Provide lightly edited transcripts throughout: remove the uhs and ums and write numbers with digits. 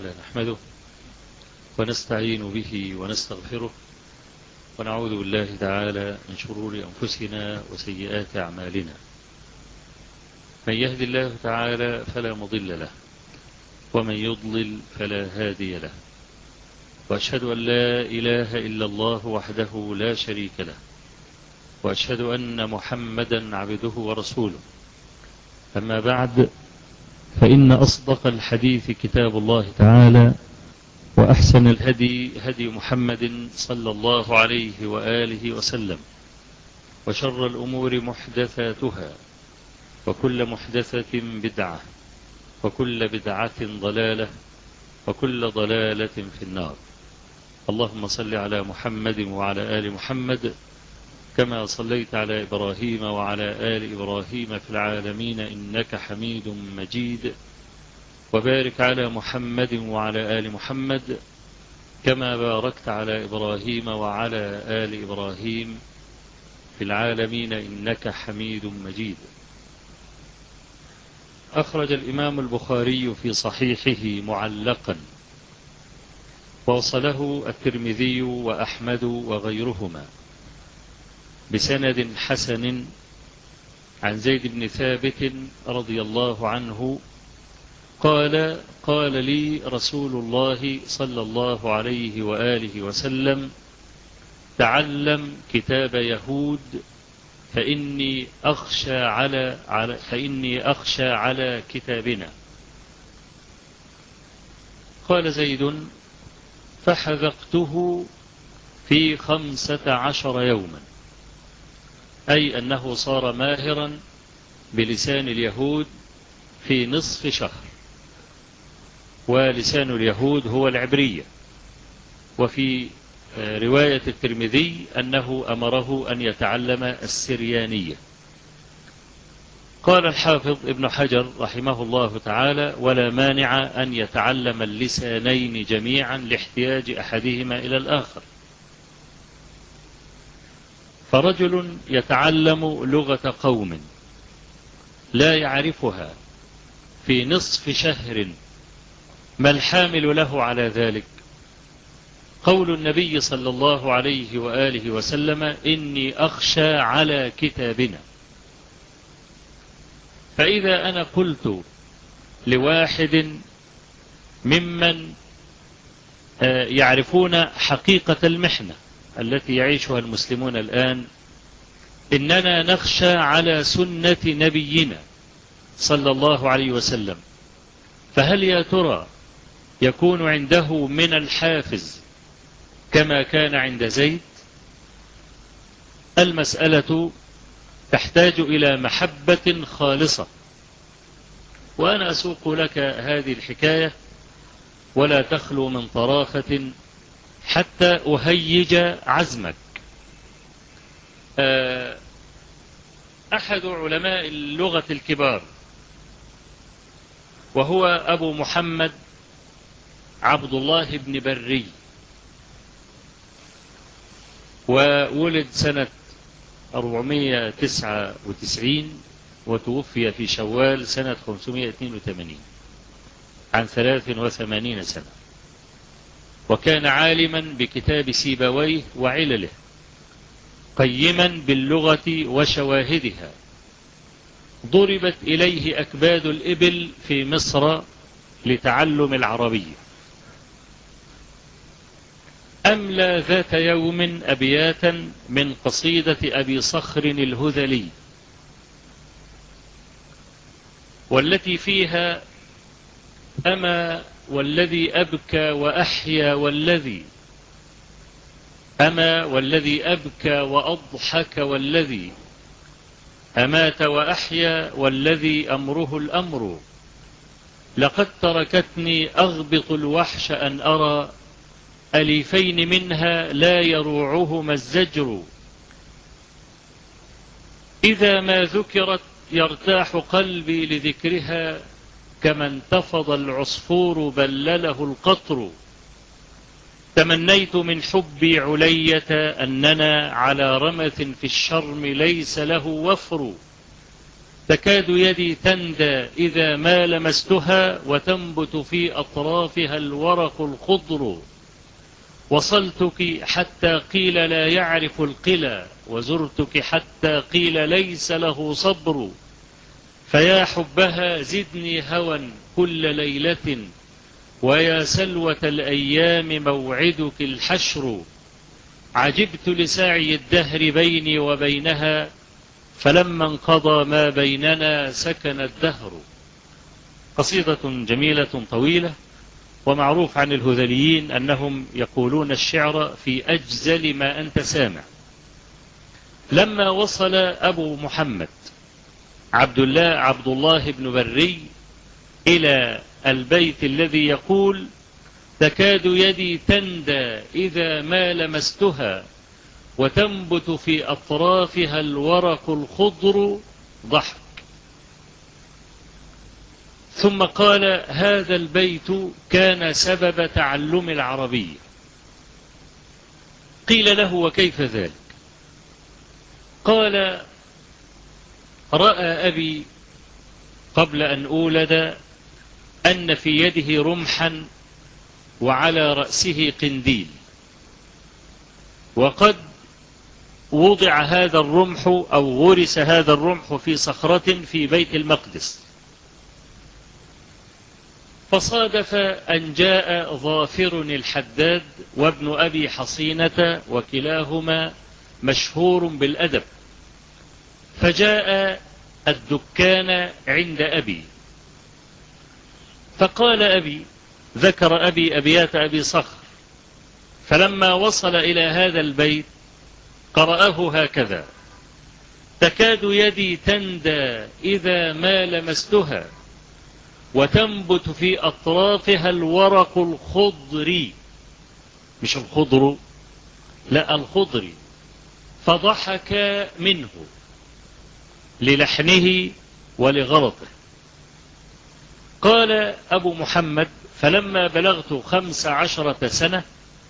تعالى نحمده ونستعين به ونستغفره ونعوذ بالله تعالى من شرور أنفسنا وسيئات أعمالنا. من يهد الله تعالى فلا مضل له ومن يضلل فلا هادي له، وأشهد أن لا إله إلا الله وحده لا شريك له، وأشهد أن محمدا عبده ورسوله. أما بعد، فإن أصدق الحديث كتاب الله تعالى، وأحسن الهدي هدي محمد صلى الله عليه وآله وسلم، وشر الأمور محدثاتها، وكل محدثة بدعة، وكل بدعة ضلالة، وكل ضلالة في النار. اللهم صل على محمد وعلى آل محمد كما صليت على إبراهيم وعلى آل إبراهيم في العالمين إنك حميد مجيد، وبارك على محمد وعلى آل محمد كما باركت على إبراهيم وعلى آل إبراهيم في العالمين إنك حميد مجيد. أخرج الإمام البخاري في صحيحه معلقا، ووصله الترمذي وأحمد وغيرهما بسند حسن عن زيد بن ثابت رضي الله عنه قال: قال لي رسول الله صلى الله عليه وآله وسلم: تعلم كتاب يهود فإني أخشى على كتابنا. قال زيد: فحذقته في 15 يوما، أي أنه صار ماهرا بلسان اليهود في نصف شهر، ولسان اليهود هو العبرية. وفي رواية الترمذي أنه أمره أن يتعلم السريانية. قال الحافظ ابن حجر رحمه الله تعالى: ولا مانع أن يتعلم اللسانين جميعا لاحتياج أحدهما إلى الآخر. فرجل يتعلم لغة قوم لا يعرفها في نصف شهر، ما الحامل له على ذلك؟ قول النبي صلى الله عليه وآله وسلم: إني أخشى على كتابنا. فإذا أنا قلت لواحد ممن يعرفون حقيقة المحنة التي يعيشها المسلمون الآن، إننا نخشى على سنة نبينا صلى الله عليه وسلم، فهل يا ترى يكون عنده من الحافز كما كان عند زيد؟ المسألة تحتاج إلى محبة خالصة. وأنا أسوق لك هذه الحكاية ولا تخلو من طرافة حتى أهيج عزمك. أحد علماء اللغة الكبار، وهو أبو محمد عبد الله بن بري، وولد سنة 499 وتوفي في شوال سنة 582 عن 83 سنة، وكان عالما بكتاب سيبويه وعلله، قيما باللغة وشواهدها. ضربت إليه أكباد الإبل في مصر لتعلم العربية. أملى ذات يوم أبياتا من قصيدة أبي صخر الهذلي، والتي فيها: أما والذي أبكى وأحيا والذي، أما والذي أبكى وأضحك والذي أمات وأحيا والذي أمره الأمر، لقد تركتني أغبط الوحش أن أرى أليفين منها لا يروعهما الزجر، إذا ما ذكرت يرتاح قلبي لذكرها، كما انتفض العصفور بلله القطر، تمنيت من حبي علية أننا على رمث في الشرم ليس له وفر، تكاد يدي تندى إذا ما لمستها وتنبت في أطرافها الورق الخضر. وصلتك حتى قيل لا يعرف القلى وزرتك حتى قيل ليس له صبر. فيا حبها زدني هوى كل ليلة ويا سلوة الأيام موعدك الحشر. عجبت لسعي الدهر بيني وبينها فلما انقضى ما بيننا سكن الدهر. قصيدة جميلة طويلة، ومعروف عن الهذليين أنهم يقولون الشعر في أجزل ما أنت سامع. لما وصل أبو محمد عبد الله بن بري إلى البيت الذي يقول تكاد يدي تندى إذا ما لمستها وتنبت في أطرافها الورق الخضر، ضحك. ثم قال هذا البيت كان سبب تعلم العربية. قيل له وكيف ذلك؟ قال رأى أبي قبل أن أولد أن في يده رمحا وعلى رأسه قنديل، وقد وضع هذا الرمح أو غرس هذا الرمح في صخرة في بيت المقدس. فصادف أن جاء ظافر الحداد وابن أبي حصينة وكلاهما مشهور بالأدب، فجاء الدكان عند أبي فقال أبي ذكر أبي أبيات أبي صخر، فلما وصل إلى هذا البيت قرأه هكذا تكاد يدي تندى إذا ما لمستها وتنبت في أطرافها الورق الخضر، مش الخضر، لا الخضر. فضحك منه للحنه ولغلطه. قال أبو محمد فلما بلغت 15 سنة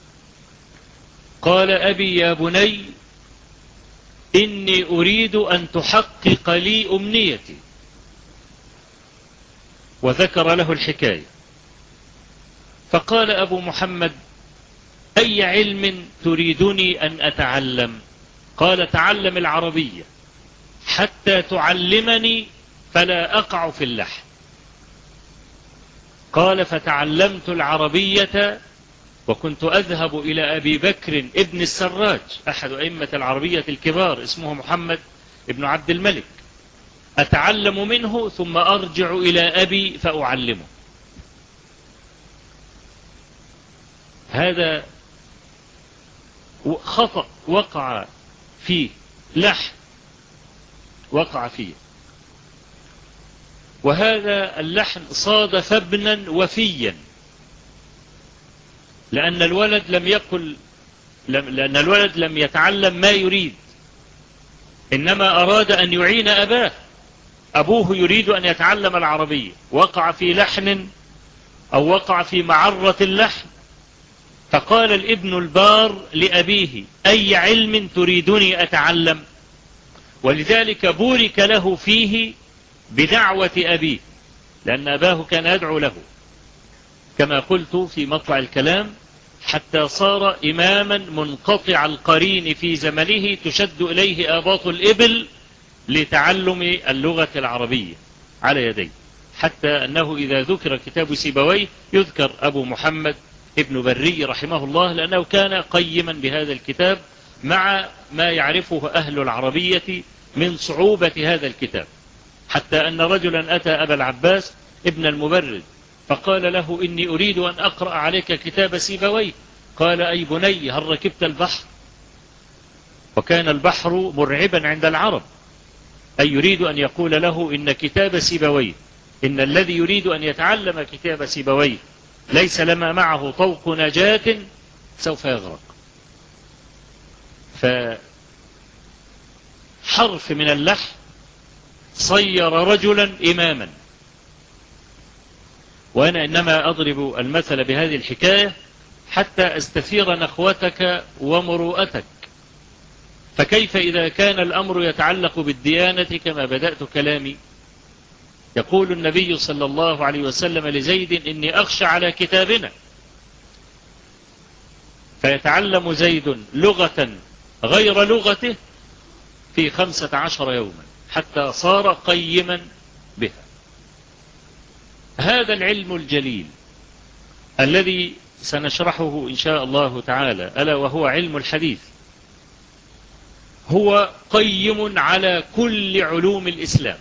قال أبي يا بني إني أريد أن تحقق لي أمنيتي، وذكر له الحكاية. فقال أبو محمد أي علم تريدني أن أتعلم؟ قال تعلم العربية حتى تعلمني فلا أقع في اللحن. قال فتعلمت العربية وكنت أذهب إلى أبي بكر ابن السراج أحد أئمة العربية الكبار اسمه محمد ابن عبد الملك، أتعلم منه ثم أرجع إلى أبي فأعلمه. هذا خطأ وقع فيه، لحن وقع فيه، وهذا اللحن صادف ابنا وفيا، لأن الولد لم يتعلم ما يريد، إنما أراد أن يعين أباه. أبوه يريد أن يتعلم العربية، وقع في لحن أو وقع في معرة اللحن، فقال الابن البار لأبيه أي علم تريدني أتعلم؟ ولذلك بورك له فيه بدعوة أبيه، لأن أباه كان يدعو له كما قلت في مطلع الكلام، حتى صار إماما منقطع القرين في زمنه تشد إليه آباط الإبل لتعلم اللغة العربية على يديه، حتى أنه إذا ذكر كتاب سيبويه يذكر أبو محمد ابن بري رحمه الله، لأنه كان قيما بهذا الكتاب مع ما يعرفه أهل العربية من صعوبة هذا الكتاب، حتى أن رجلا أتى أبا العباس ابن المبرد فقال له إني أريد أن أقرأ عليك كتاب سيبويه. قال أي بني هل ركبت البحر؟ وكان البحر مرعبا عند العرب، أي يريد أن يقول له إن كتاب سيبويه، إن الذي يريد أن يتعلم كتاب سيبويه ليس لما معه طوق نجاة سوف يغرق. فحرف من اللحن صير رجلا إماما. وأنا إنما أضرب المثل بهذه الحكاية حتى أستثير نخوتك ومروءتك. فكيف إذا كان الأمر يتعلق بالديانة كما بدأت كلامي، يقول النبي صلى الله عليه وسلم لزيد: إني أخشى على كتابنا. فيتعلم زيد لغة غير لغته في 15 يوما حتى صار قيما بها. هذا العلم الجليل الذي سنشرحه إن شاء الله تعالى، ألا وهو علم الحديث، هو قيم على كل علوم الإسلام،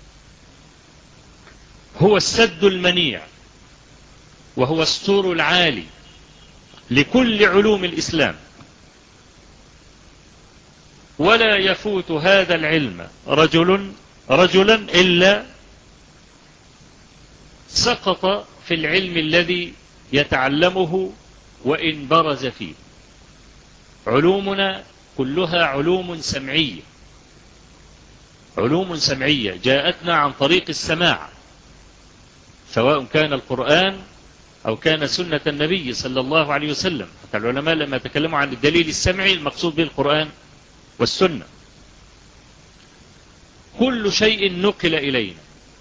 هو السد المنيع وهو السور العالي لكل علوم الإسلام. ولا يفوت هذا العلم رجلا إلا سقط في العلم الذي يتعلمه وإن برز فيه. علومنا كلها علوم سمعية، علوم سمعية جاءتنا عن طريق السماع، سواء كان القرآن أو كان سنة النبي صلى الله عليه وسلم. حتى العلماء لما تكلموا عن الدليل السمعي المقصود به القرآن والسنة. كل شيء نقل إلينا.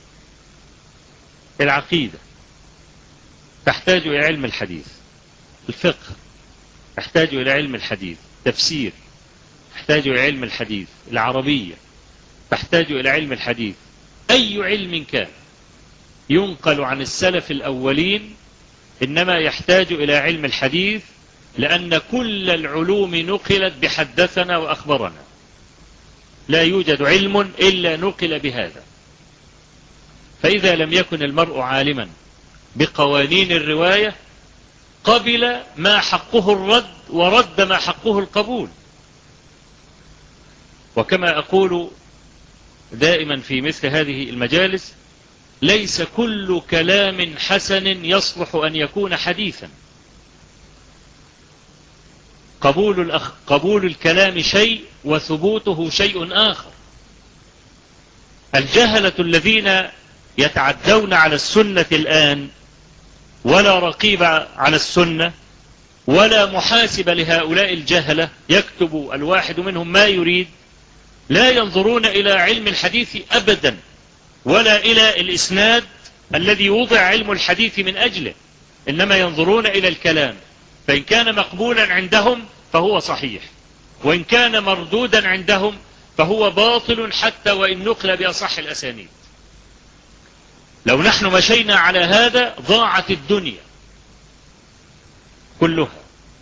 العقيدة تحتاج إلى علم الحديث، الفقه تحتاج إلى علم الحديث، تفسير تحتاج إلى علم الحديث، العربية تحتاج إلى علم الحديث. أي علم كان ينقل عن السلف الأولين إنما يحتاج إلى علم الحديث، لأن كل العلوم نقلت بحدثنا وأخبرنا. لا يوجد علم إلا نقل بهذا. فإذا لم يكن المرء عالما بقوانين الرواية قبل ما حقه الرد ورد ما حقه القبول. وكما أقول دائما في مثل هذه المجالس: ليس كل كلام حسن يصلح أن يكون حديثا. قبول الكلام شيء وثبوته شيء آخر. الجهلة الذين يتعدون على السنة الآن، ولا رقيب على السنة ولا محاسب لهؤلاء الجهلة، يكتب الواحد منهم ما يريد، لا ينظرون إلى علم الحديث أبدا ولا إلى الإسناد الذي وضع علم الحديث من أجله، إنما ينظرون إلى الكلام. فإن كان مقبولا عندهم فهو صحيح، وإن كان مردودا عندهم فهو باطل حتى وإن نقل بأصح الأسانيد. لو نحن مشينا على هذا ضاعت الدنيا كلها.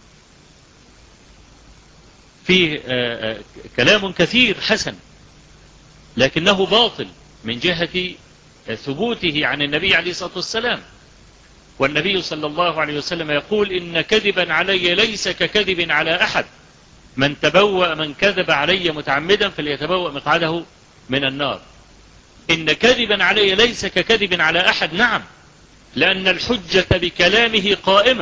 فيه كلام كثير حسن لكنه باطل من جهة ثبوته عن النبي عليه الصلاة والسلام. والنبي صلى الله عليه وسلم يقول: إن كذبا علي ليس ككذب على أحد، من كذب علي متعمدا فليتبوأ مقعده من النار. إن كذبا علي ليس ككذب على أحد، نعم، لأن الحجة بكلامه قائمة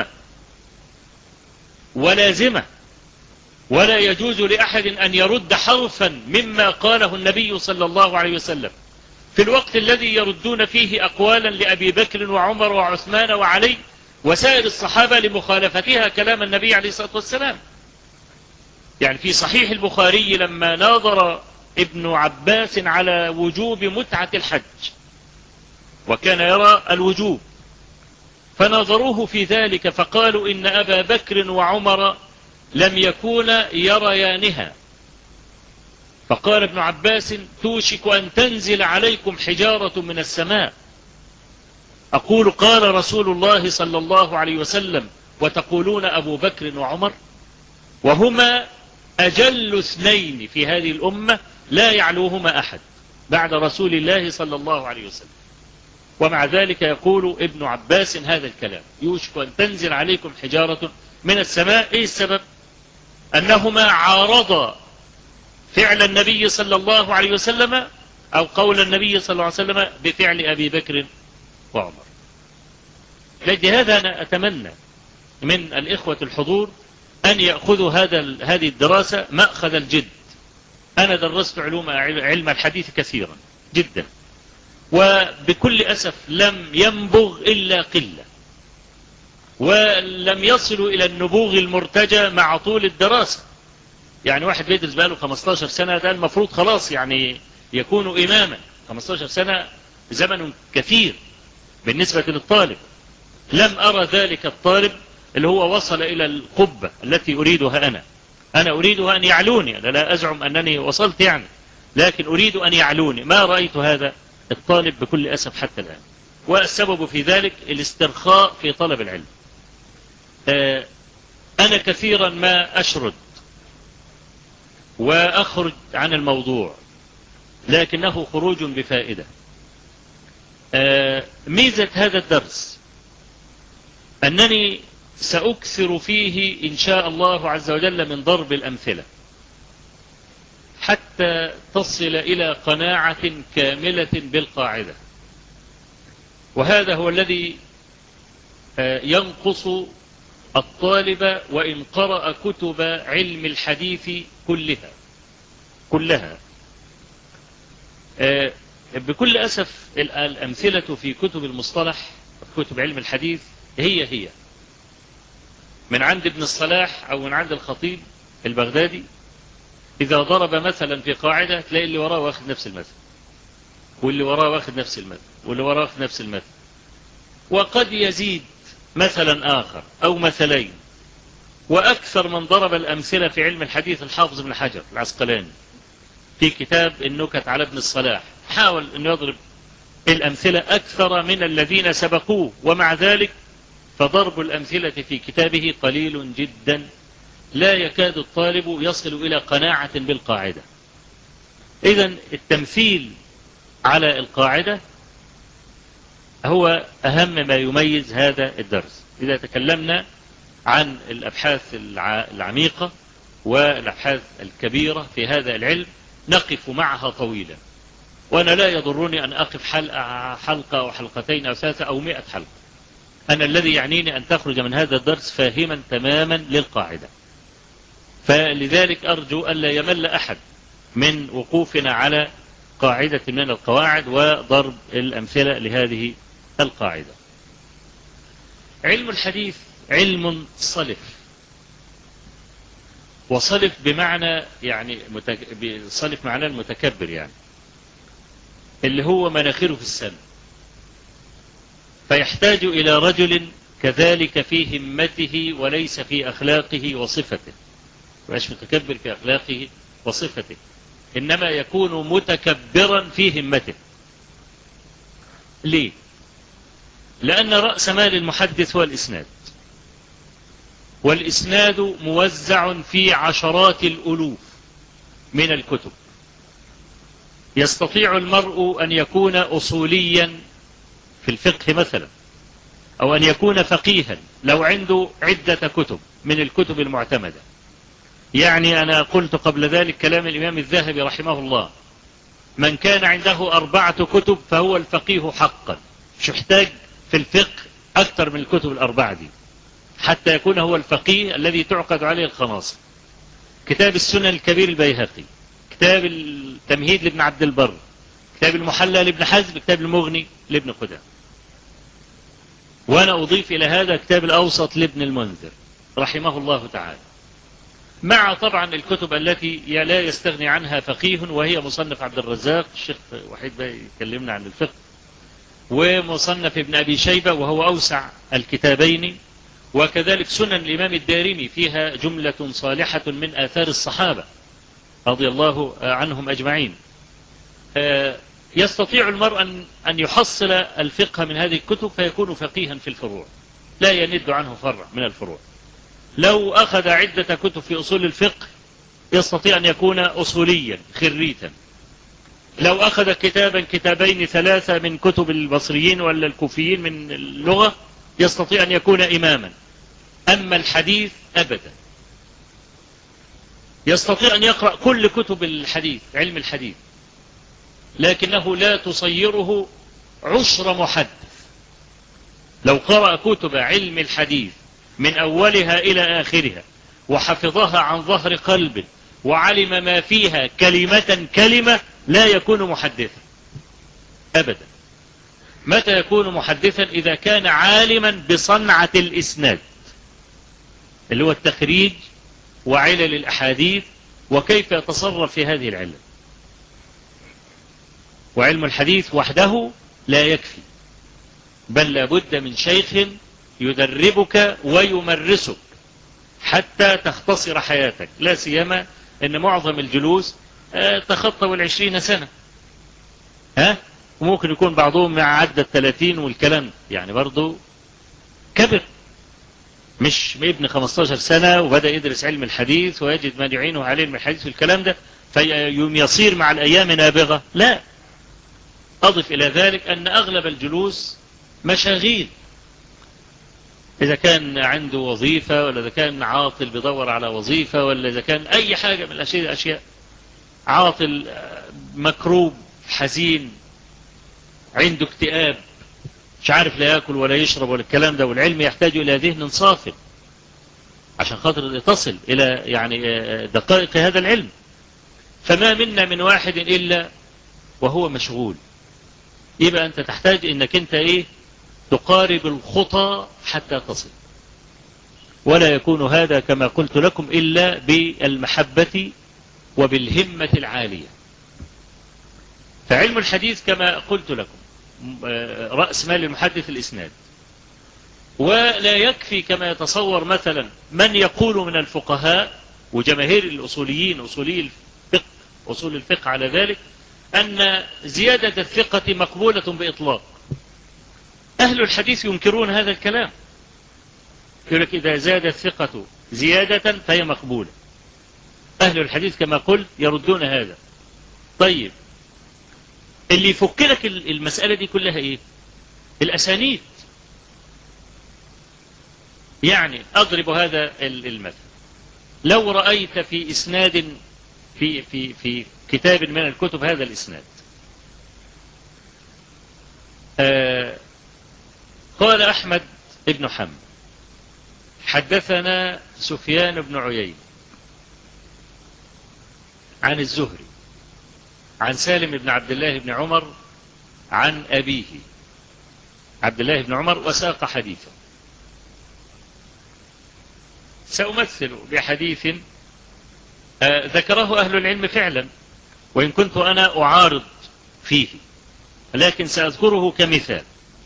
ولازمة، ولا يجوز لأحد أن يرد حرفا مما قاله النبي صلى الله عليه وسلم في الوقت الذي يردون فيه أقوالا لأبي بكر وعمر وعثمان وعلي وسائر الصحابة لمخالفتها كلام النبي عليه الصلاة والسلام. يعني في صحيح البخاري لما ناظر ابن عباس على وجوب متعة الحج، وكان يرى الوجوب، فناظروه في ذلك فقالوا: إن أبا بكر وعمر لم يكونا يريانها. فقال ابن عباس: توشك أن تنزل عليكم حجارة من السماء. أقول: قال رسول الله صلى الله عليه وسلم وتقولون أبو بكر وعمر، وهما أجل اثنين في هذه الأمة لا يعلوهما أحد بعد رسول الله صلى الله عليه وسلم. ومع ذلك يقول ابن عباس هذا الكلام: يوشك أن تنزل عليكم حجارة من السماء. إيه السبب؟ أنهما عارضا فعل النبي صلى الله عليه وسلم أو قول النبي صلى الله عليه وسلم بفعل أبي بكر وعمر. لهذا أنا أتمنى من الإخوة الحضور أن يأخذوا هذه الدراسة مأخذ الجد. أنا درست علم الحديث كثيرا جدا، وبكل أسف لم ينبغ إلا قلة، ولم يصلوا إلى النبوغ المرتجى مع طول الدراسة. يعني واحد بيدرس بقاله 15 سنة، ده المفروض خلاص يعني يكون إماما. 15 سنة زمن كثير بالنسبة للطالب. لم أرى ذلك الطالب اللي هو وصل إلى القبة التي أريدها أنا أريدها أن يعلوني، أنا لا أزعم أنني وصلت يعني، لكن أريد أن يعلوني. ما رأيت هذا الطالب بكل أسف حتى الآن. والسبب في ذلك الاسترخاء في طلب العلم. أنا كثيرا ما أشرد وأخرج عن الموضوع، لكنه خروج بفائدة. ميزة هذا الدرس أنني سأكثر فيه إن شاء الله عز وجل من ضرب الأمثلة حتى تصل إلى قناعة كاملة بالقاعدة. وهذا هو الذي ينقص الطالب وإن قرأ كتب علم الحديث كلها. بكل أسف الأمثلة في كتب المصطلح، كتب علم الحديث، هي من عند ابن الصلاح أو من عند الخطيب البغدادي. إذا ضرب مثلا في قاعدة تلاقي اللي وراه واخد نفس المثل، واللي وراه واخد نفس المثل، واللي وراه واخد نفس المثل، وقد يزيد مثلا آخر أو مثلين. وأكثر من ضرب الأمثلة في علم الحديث الحافظ ابن حجر العسقلاني في كتاب النكت على ابن الصلاح، حاول أن يضرب الأمثلة أكثر من الذين سبقوه، ومع ذلك فضرب الأمثلة في كتابه قليل جدا، لا يكاد الطالب يصل إلى قناعة بالقاعدة. إذن التمثيل على القاعدة هو أهم ما يميز هذا الدرس. إذا تكلمنا عن الأبحاث العميقة والأبحاث الكبيرة في هذا العلم نقف معها طويلا، وأنا لا يضرني أن أقف حلقة أو حلقتين أو ثلاثة أو 100 حلقة. أنا الذي يعنيني أن تخرج من هذا الدرس فاهما تماما للقاعدة. فلذلك أرجو ألا يمل أحد من وقوفنا على قاعدة من القواعد وضرب الأمثلة لهذه القاعدة. علم الحديث علم صلف، وصلف بمعنى يعني صلف معنى المتكبر، يعني اللي هو مناخره في السماء، فيحتاج إلى رجل كذلك في همته وليس في أخلاقه وصفته. مش متكبر في أخلاقه وصفته، إنما يكون متكبرا في همته. ليه؟ لأن رأس مال المحدث هو الإسناد، والإسناد موزع في عشرات الألوف من الكتب. يستطيع المرء أن يكون أصوليا في الفقه مثلا، أو أن يكون فقيها لو عنده عدة كتب من الكتب المعتمدة. يعني أنا قلت قبل ذلك كلام الإمام الذهبي رحمه الله: من كان عنده 4 كتب فهو الفقيه حقا. مش محتاج في الفقه أكثر من الكتب 4 دي حتى يكون هو الفقيه الذي تعقد عليه الخناصر. كتاب السنن الكبير البيهقي، كتاب التمهيد لابن عبد البر، كتاب المحلى لابن حزم، كتاب المغني لابن قدامة. وأنا أضيف إلى هذا كتاب الأوسط لابن المنذر رحمه الله تعالى، مع طبعا الكتب التي لا يستغني عنها فقيه، وهي مصنف عبد الرزاق، الشيخ وحيد بقى يكلمنا عن الفقه، ومصنف ابن أبي شيبة وهو أوسع الكتابين، وكذلك سنن الإمام الدارمي فيها جملة صالحة من آثار الصحابة رضي الله عنهم أجمعين. يستطيع المرء أن يحصل الفقه من هذه الكتب فيكون فقيها في الفروع، لا يند عنه فرع من الفروع. لو أخذ عدة كتب في أصول الفقه يستطيع أن يكون أصوليا خريتا. لو أخذ كتابين 3 من كتب البصريين ولا الكوفيين من اللغة يستطيع أن يكون إماما. أما الحديث أبدا، يستطيع أن يقرأ كل كتب الحديث علم الحديث، لكنه لا تصيره عشر محدث. لو قرأ كتب علم الحديث من أولها إلى آخرها وحفظها عن ظهر قلب وعلم ما فيها كلمة كلمة لا يكون محدثا أبدا. متى يكون محدثا؟ إذا كان عالما بصنعة الإسناد اللي هو التخريج وعلل الأحاديث وكيف يتصرف في هذه العلة. وعلم الحديث وحده لا يكفي، بل لابد من شيخ يدربك ويمرسك حتى تختصر حياتك، لا سيما ان معظم الجلوس تخطوا 20 سنة، وممكن يكون بعضهم مع عدى 30 والكلام، يعني برضو كبر، مش ابن 15 سنة وبدأ يدرس علم الحديث ويجد من يعينه على علم الحديث والكلام ده فيوم يصير مع الأيام نابغة. لا، أضف إلى ذلك أن أغلب الجلوس مشاغيل، إذا كان عنده وظيفة، ولا إذا كان عاطل بيدور على وظيفة، ولا إذا كان أي حاجة من الأشياء، عاطل مكروب حزين عنده اكتئاب مش عارف لا يأكل ولا يشرب ولا الكلام ده، والعلم يحتاج إلى ذهن صافٍ عشان خاطر تصل إلى يعني دقائق هذا العلم. فما منا من واحد إلا وهو مشغول. يبقى أنت تحتاج إنك أنت تقارب الخطى حتى تصل، ولا يكون هذا كما قلت لكم إلا بالمحبة وبالهمة العالية. فعلم الحديث كما قلت لكم رأس مال المحدث الإسناد، ولا يكفي كما يتصور مثلا من يقول من الفقهاء وجماهير الأصوليين، أصولي الفقه، أصول الفقه على ذلك، أن زيادة الثقة مقبولة بإطلاق. أهل الحديث ينكرون هذا الكلام، يقول لك إذا زاد الثقة زيادة فهي مقبولة. أهل الحديث كما قلت يردون هذا. طيب اللي يفك لك المسألة دي كلها الأسانيد. يعني أضرب هذا المثل، لو رأيت في إسناد في كتاب من الكتب هذا الإسناد قال أحمد بن حنبل حدثنا سفيان بن عيينة عن الزهري عن سالم بن عبد الله بن عمر عن أبيه عبد الله بن عمر، وساق حديثا. سأمثل بحديث ذكره أهل العلم فعلا، وإن كنت أنا أعارض فيه، لكن سأذكره كمثال.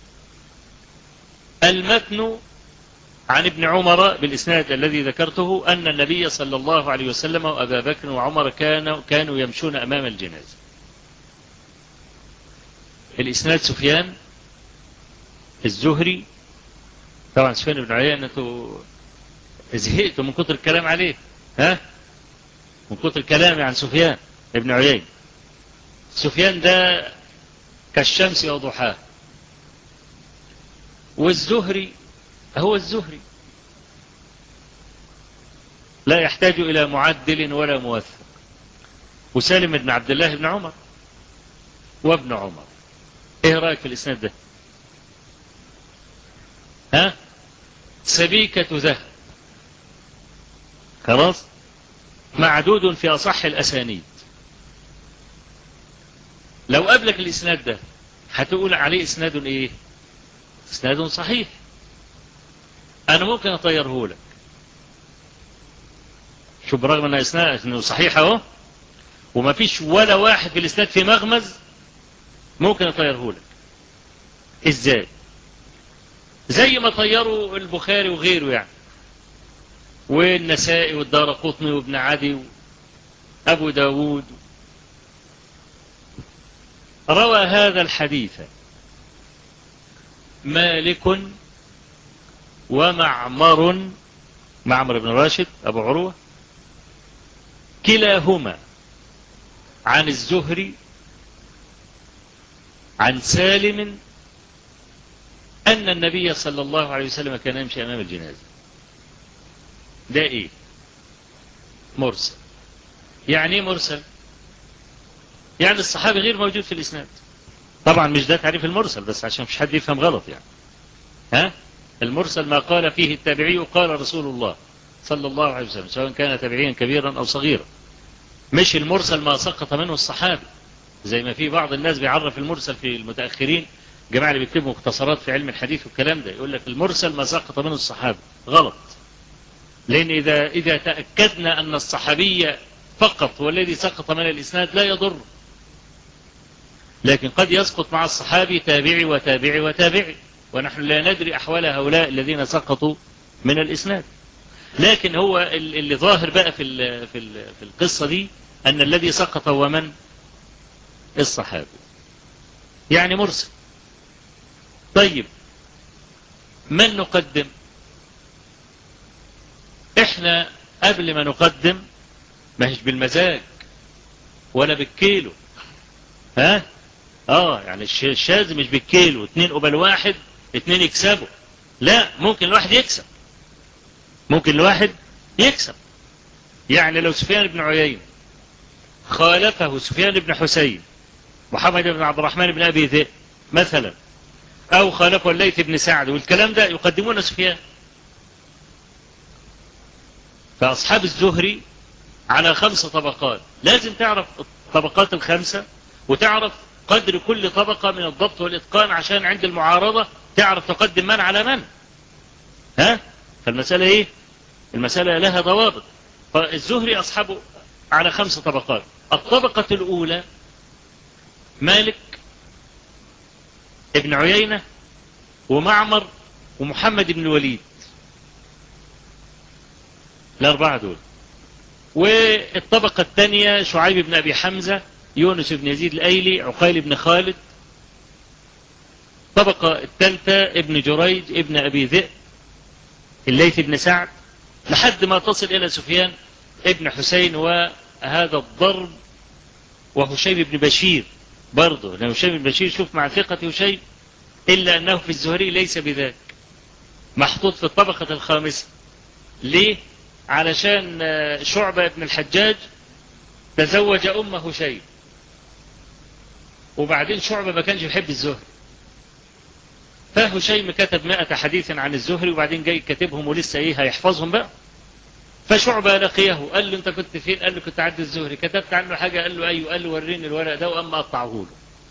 المتن عن ابن عمر بالإسناد الذي ذكرته أن النبي صلى الله عليه وسلم وأبا بكر وعمر كانوا يمشون أمام الجنازة. الإسناد سفيان الزهري، طبعا سفيان بن عيينة أنتوا زهقتوا من كتر الكلام عليه، من كتر الكلام عن سفيان ابن عيينة. سفيان ده كالشمس وضحاها، والزهري هو الزهري، لا يحتاج إلى معدل ولا موثق. وسالم بن عبد الله بن عمر وابن عمر. ايه رأيك في الإسناد ده؟ سبيكة ذهب، خلاص، معدود في أصح الأسانيد. لو قابلك الإسناد ده هتقول عليه إسناد إسناد صحيح. أنا ممكن أطيره لك، شو برغم أنه إسناد صحيح أهو، وما فيش ولا واحد في الإسناد في مغمز، ممكن أطيره لك. إزاي؟ زي ما طيروا البخاري وغيره يعني، والنسائي والدارقطني وابن عدي وأبو داود. روى هذا الحديث مالك ومعمر بن راشد أبو عروة، كلاهما عن الزهري عن سالم أن النبي صلى الله عليه وسلم كان يمشي أمام الجنازة. ده مرسل. يعني ايه مرسل؟ يعني الصحابي غير موجود في الإسناد. طبعا مش ده تعريف المرسل، بس عشان مش حد يفهم غلط يعني. المرسل ما قال فيه التابعي قال رسول الله صلى الله عليه وسلم، سواء كان تابعيا كبيرا أو صغيرا. مش المرسل ما سقط منه الصحابي، زي ما في بعض الناس بيعرف المرسل في المتأخرين، جماعة اللي بيكتبوا مختصرات في علم الحديث والكلام ده، يقول لك المرسل ما سقط منه الصحابي. غلط، لأن إذا تأكدنا أن الصحابي فقط هو الذي سقط من الإسناد لا يضر. لكن قد يسقط مع الصحابي تابعي وتابعي وتابعي، ونحن لا ندري أحوال هؤلاء الذين سقطوا من الإسناد. لكن هو اللي ظاهر بقى في القصة دي أن الذي سقط هو من؟ الصحابي، يعني مرسل. طيب من نقدم؟ احنا قبل ما نقدم ما هيش بالمزاج ولا بالكيلو، ها؟ يعني الشاذ مش بالكيلو، 2 قبل 1 2 يكسبوا. لا، ممكن الواحد يكسب، ممكن الواحد يكسب. يعني لو سفيان بن عيينة خالفه سفيان بن حسين محمد بن عبد الرحمن بن أبي ذئب مثلا، أو خالفه الليث بن سعد، والكلام ده يقدمون سفيان. فأصحاب الزهري على 5 طبقات، لازم تعرف الطبقات ال5 وتعرف قدر كل طبقة من الضبط والإتقان، عشان عند المعارضة تعرف تقدم من على من. فالمسألة ايه؟ المسألة لها ضوابط. فالزهري أصحابه على 5 طبقات. الطبقة الأولى مالك ابن عيينة ومعمر ومحمد بن الوليد، ال4 دول. والطبقة الثانية شعيب بن أبي حمزة، يونس بن يزيد الأيلي، عقيل بن خالد. الطبقة الثالثة ابن جريج ابن أبي ذئب، الليث بن سعد، لحد ما تصل إلى سفيان ابن حسين وهذا الضرب، وهشيم بن بشير برضه، لأن هشيم بن بشير شوف مع ثقة هشيم، إلا أنه في الزهري ليس بذاك، محطوط في الطبقة الخامسة. ليه؟ علشان شعبة بن الحجاج تزوج أم هشيم، وبعدين شعبة ما كانش يحب الزهري، فهشيم كتب 100 حديث عن الزهري، وبعدين جاي كاتبهم ولسه هيحفظهم بقى. فشعبة لقيه قال له انت كنت فين؟ قال له كنت عند الزهري. كتبت عنه حاجة؟ قال له ايوه. قال له وريني الورق ده، واما قطعه له.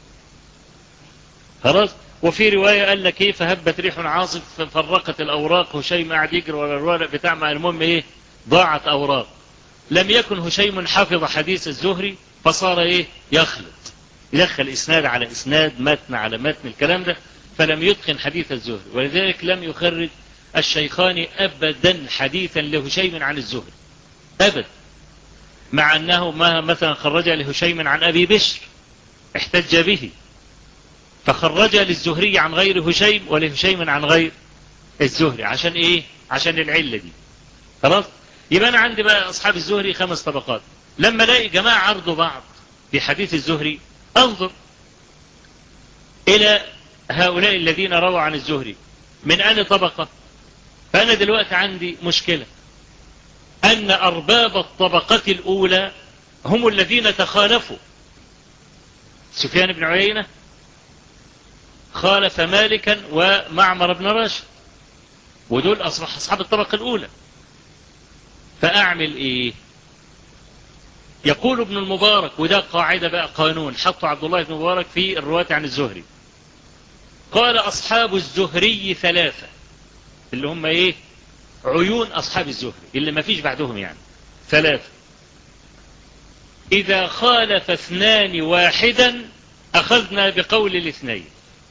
خلاص. وفي رواية قال لك ايه؟ فهبت ريح عاصف ففرقت الاوراق، هشيم قاعد يجري ورا الورق بتاع، ما المهم ضاعت اوراق. لم يكن هشيم حافظ حديث الزهري، فصار يخلط، يدخل اسناد على اسناد، متن على متن، الكلام ده، فلم يتقن حديث الزهري. ولذلك لم يخرج الشيخان ابدا حديثا لهشيم عن الزهري ابدا، مع انه مثلا خرج لهشيم عن ابي بشر احتج به، فخرج للزهري عن غير هشيم ولهشيم عن غير الزهري. عشان ايه؟ عشان العلة دي. خلاص. يبقى انا عندي بقى اصحاب الزهري 5 طبقات. لما الاقي جماعة عرضوا بعض في حديث الزهري، انظر الى هؤلاء الذين رووا عن الزهري من أي طبقة. فانا دلوقتي عندي مشكلة، ان ارباب الطبقة الاولى هم الذين تخالفوا. سفيان بن عيينة خالف مالكا ومعمر بن راشد، ودول أصحاب الطبقة الأولى. فأعمل إيه؟ يقول ابن المبارك، وده قاعدة بقى، قانون حطه عبد الله بن المبارك في الرواة عن الزهري، قال أصحاب الزهري 3، اللي هم عيون أصحاب الزهري اللي ما فيش بعدهم، يعني 3. إذا خالف 2 واحدا أخذنا بقول الاثنين.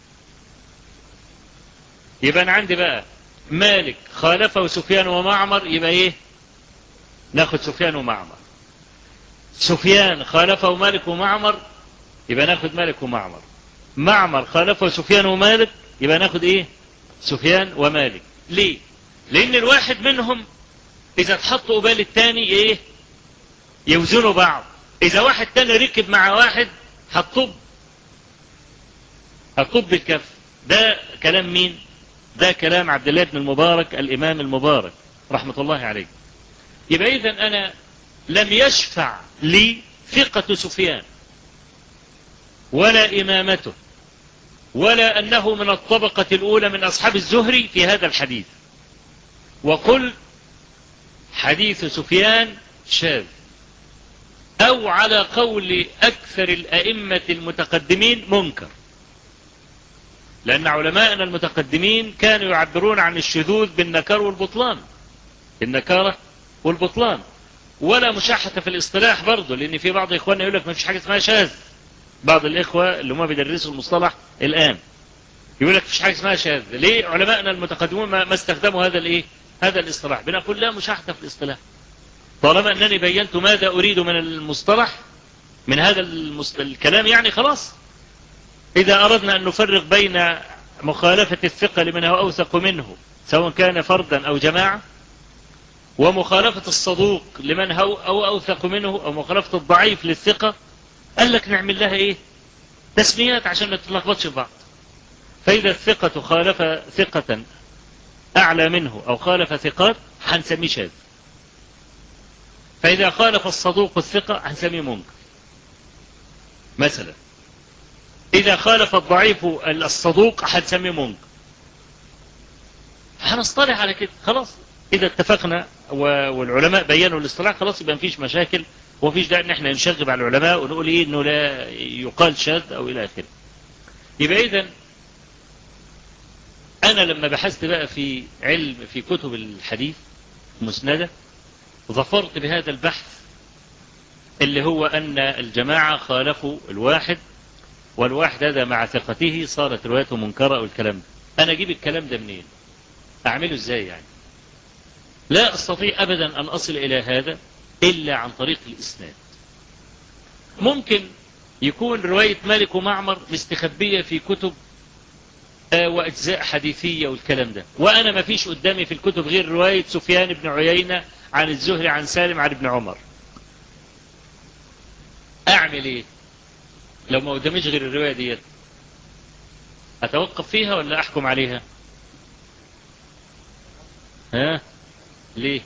يبقى أنا عندي بقى مالك خالفه سفيان ومعمر، يبقى ناخد سفيان ومعمر. سفيان خالفه مالك ومعمر، يبقى ناخد مالك ومعمر. معمر خالفه سفيان ومالك، يبقى ناخد سفيان ومالك. ليه؟ لأن الواحد منهم إذا اتحطوا قبال الثاني يوزنوا بعض. إذا واحد تاني ركب مع واحد هتطب بالكف. ده كلام مين؟ ده كلام عبد الله بن المبارك، الإمام المبارك رحمة الله عليه. يبقى إذن أنا لم يشفع لي ثقة سفيان ولا إمامته ولا أنه من الطبقة الأولى من أصحاب الزهري في هذا الحديث، وقل حديث سفيان شاذ، أو على قول أكثر الأئمة المتقدمين منكر. لأن علماءنا المتقدمين كانوا يعبرون عن الشذوذ بالنكار والبطلان، النكارة والبطلان، ولا مشاحة في الاصطلاح برضه، لأن في بعض إخواننا يقول لك ما فيش حاجة اسمها شاذ، بعض الإخوة اللي هم بيدرسوا المصطلح الآن يقول لك مفيش حاجة اسمها شاذ. ليه؟ علماءنا المتقدمون ما استخدموا هذا الايه؟ هذا الاصطلاح. بنقول لا، مش هحتف الاصطلاح طالما أنني بينت ماذا أريد من المصطلح، من هذا الكلام، يعني خلاص. إذا أردنا أن نفرق بين مخالفة الثقة لمن هو أوثق منه سواء كان فردا أو جماعة، ومخالفة الصدوق لمن هو أو أوثق منه، أو مخالفة الضعيف للثقة، قال لك نعمل لها إيه؟ تسميات عشان ما تتلخبطش في بعض. فإذا الثقة خالف ثقة أعلى منه أو خالف ثقات هنسميه شاذ. فإذا خالف الصدوق الثقة هنسميه منكر مثلا. إذا خالف الضعيف الصدوق هنسميه منكر. هنصطلح على كده خلاص. إذا اتفقنا والعلماء بينوا الاصطلاح خلاص، يبقى مفيش مشاكل ومفيش داعي ان احنا نشغب على العلماء ونقول ايه انه لا يقال شاذ او الى اخره. يبقى اذا انا لما بحثت بقى في علم في كتب الحديث مسندة، ظفرت بهذا البحث اللي هو ان الجماعة خالفوا الواحد، والواحد هذا مع ثقته صارت روايته منكرة والكلام ده. انا اجيب الكلام ده منين؟ اعمله ازاي يعني؟ لا استطيع ابدا ان اصل الى هذا الا عن طريق الاسناد. ممكن يكون رواية مالك ومعمر مستخبية في كتب واجزاء حديثية والكلام ده، وانا ما فيش قدامي في الكتب غير رواية سفيان بن عيينة عن الزهري عن سالم عن ابن عمر. اعمل ايه لو ما قداميش غير الرواية ديت؟ اتوقف فيها ولا احكم عليها؟ ها ليه؟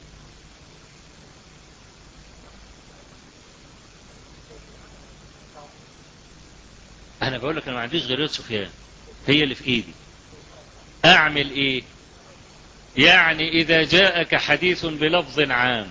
انا بقول لك انا ما عنديش غير رواية سفيان، هي اللي في ايدي. اعمل ايه؟ يعني اذا جاءك حديث بلفظ عام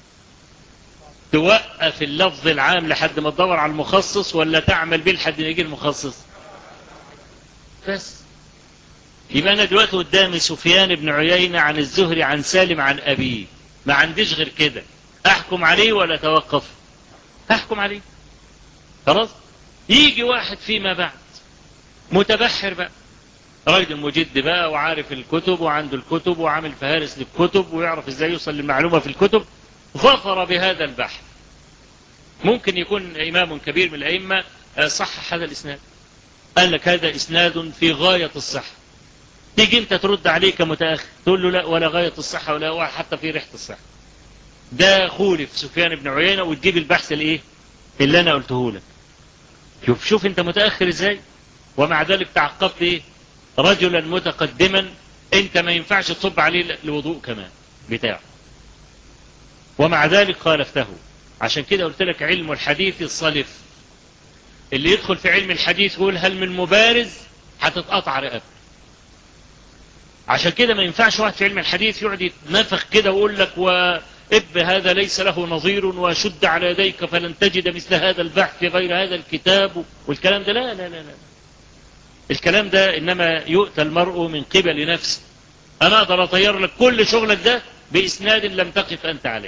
توقف اللفظ العام لحد ما تدور على المخصص، ولا تعمل به لحد ما يجي المخصص؟ بس. يبقى انا دلوقتي قدامي سفيان بن عيينة عن الزهري عن سالم عن ابيه، ما عنديش غير كده. احكم عليه ولا اتوقف؟ احكم عليه. خلاص. يجي واحد فيما بعد متبحر بقى، راجل مجد بقى وعارف الكتب وعنده الكتب وعامل فهارس للكتب ويعرف ازاي يوصل للمعلومة في الكتب، ظفر بهذا البحث. ممكن يكون امام كبير من الائمة صحح هذا الاسناد، قال لك هذا اسناد في غاية الصحة. تيجي انت ترد عليه كمتأخر تقول له لا، ولا غاية الصحة ولا حتى في ريحة الصحة. ده خولف سفيان بن عيينة، وتجيب البحث الايه اللي انا قلته لك. شوف انت متأخر ازاي، ومع ذلك تعقبت ايه؟ رجلا متقدما انت ما ينفعش تصب عليه الوضوء كمان بتاعه، ومع ذلك خالفته. عشان كده قلت لك علم الحديث الصلف. اللي يدخل في علم الحديث يقول هل من مبارز هتتقطع رقبته. عشان كده ما ينفعش واحد في علم الحديث يقعد يتنفخ كده ويقول لك وإب هذا ليس له نظير وشد على يديك فلن تجد مثل هذا البحث في غير هذا الكتاب والكلام ده. لا لا لا لا، الكلام ده إنما يؤتى المرء من قبل نفسه. أنا أقدر أطير لك كل شغلك ده بإسناد لم تقف أنت عليه.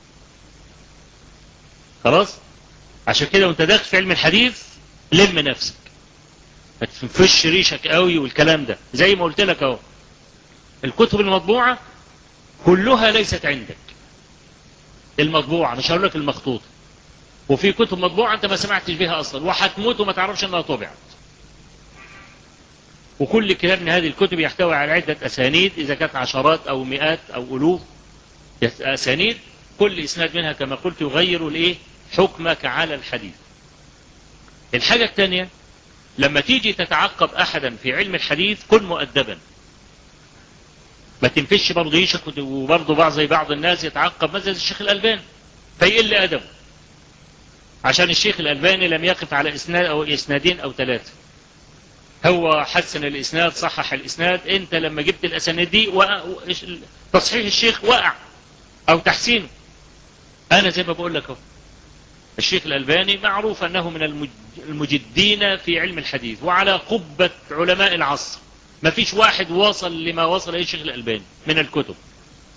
خلاص. عشان كده وانت داخل في علم الحديث لم نفسك، ما تنفش ريشك قوي والكلام ده. زي ما قلت لك اهو، الكتب المطبوعة كلها ليست عندك، المطبوعة مش هقول لك المخطوطة. وفي كتب مطبوعة انت ما سمعتش بها اصلا وهتموت وما تعرفش انها طبعت. وكل كتاب من هذه الكتب يحتوي على عدة اسانيد، اذا كانت عشرات او مئات او الوف اسانيد، كل اسناد منها كما قلت يغير الايه حكمك على الحديث. الحاجة الثانية، لما تيجي تتعقب احدا في علم الحديث كن مؤدبا، ما تنفش برضه يشك. وبرضه زي بعض الناس يتعقب مثلا الشيخ الألباني فيقل أدبه عشان الشيخ الألباني لم يقف على إسناد أو إسنادين أو ثلاثة، هو حسن الإسناد صحح الإسناد. أنت لما جبت الأسانيد دي تصحيح الشيخ وقع أو تحسينه. أنا زي ما بقول لك اهو، الشيخ الألباني معروف أنه من المجدين في علم الحديث وعلى قبة علماء العصر. ما فيش واحد وصل لما وصل إليه الشيخ الألباني من الكتب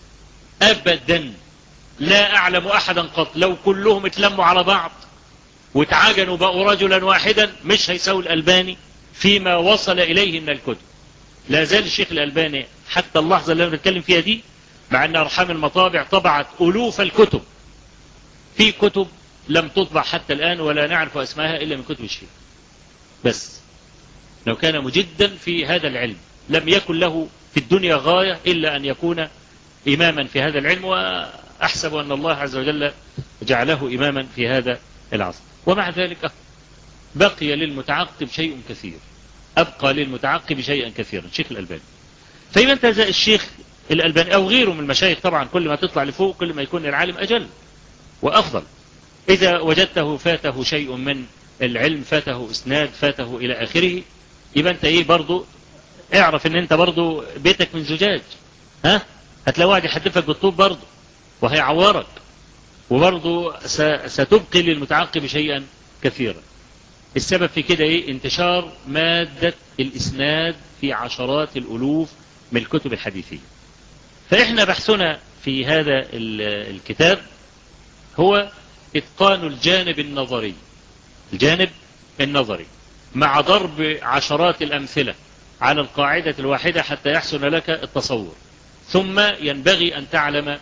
أبدا. لا أعلم أحدا قط لو كلهم اتلموا على بعض وتعاجنوا بقوا رجلا واحدا مش هيساوي الألباني فيما وصل إليه من الكتب. لا زال الشيخ الألباني حتى اللحظة اللي أنا بتكلم فيها دي، مع أن أرحام المطابع طبعت ألوف الكتب، في كتب لم تطبع حتى الآن ولا نعرف أسمائها إلا من كتب الشيخ. بس لو كان مجدا في هذا العلم لم يكن له في الدنيا غاية إلا أن يكون إماما في هذا العلم، وأحسب أن الله عز وجل جعله إماما في هذا العصر. ومع ذلك بقي للمتعقب شيء كثير، أبقى للمتعقب شيئا كثيرا الشيخ الألباني. فإذا انتهز الشيخ الألباني أو غيره من المشايخ، طبعا كل ما تطلع لفوق كل ما يكون العالم أجل وأفضل. إذا وجدته فاته شيء من العلم، فاته إسناد، فاته إلى آخره، يبقى أنت إيه برضو اعرف أن أنت برضو بيتك من زجاج، هتلاقي واحد يحدفك بالطوب برضو وهيعورك، وبرضو ستبقي للمتعقب شيئا كثيرا. السبب في كده إيه؟ انتشار مادة الإسناد في عشرات الألوف من الكتب الحديثية. فإحنا بحثنا في هذا الكتاب هو إتقان الجانب النظري، الجانب النظري مع ضرب عشرات الأمثلة على القاعدة الواحدة حتى يحسن لك التصور. ثم ينبغي أن تعلم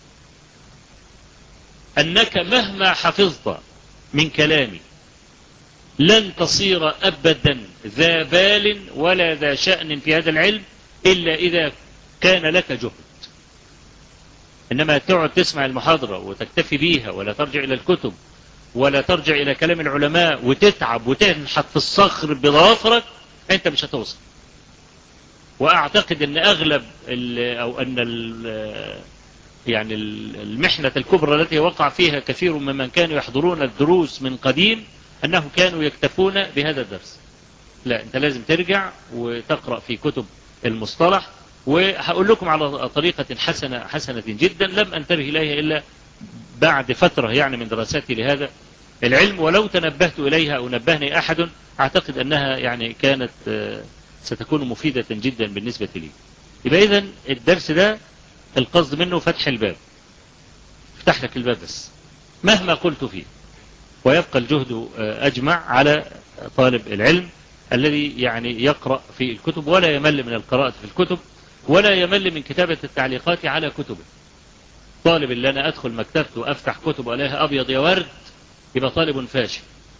أنك مهما حفظت من كلامي لن تصير أبدا ذا بال ولا ذا شأن في هذا العلم إلا إذا كان لك جهد. إنما تقعد تسمع المحاضرة وتكتفي بيها ولا ترجع إلى الكتب ولا ترجع إلى كلام العلماء وتتعب وتنحت في الصخر بضوافرك، أنت مش هتوصل. وأعتقد أن أغلب أو أن يعني المحنة الكبرى التي وقع فيها كثير ممن كانوا يحضرون الدروس من قديم أنه كانوا يكتفون بهذا الدرس. لا، أنت لازم ترجع وتقرأ في كتب المصطلح. وهقول لكم على طريقة حسنة جدا لم أنتبه إليها إلا بعد فترة يعني من دراستي لهذا العلم، ولو تنبهت إليها أو نبهني أحد أعتقد أنها يعني كانت ستكون مفيدة جدا بالنسبة لي. يبقى إذن الدرس ده القصد منه فتح الباب، افتح لك الباب بس مهما قلت فيه، ويبقى الجهد أجمع على طالب العلم الذي يعني يقرأ في الكتب ولا يمل من القراءة في الكتب ولا يمل من كتابة التعليقات على كتبه. طالب اللي أنا أدخل مكتبته وأفتح كتب عليها أبيض يا ورد يبقى طالب فاشل.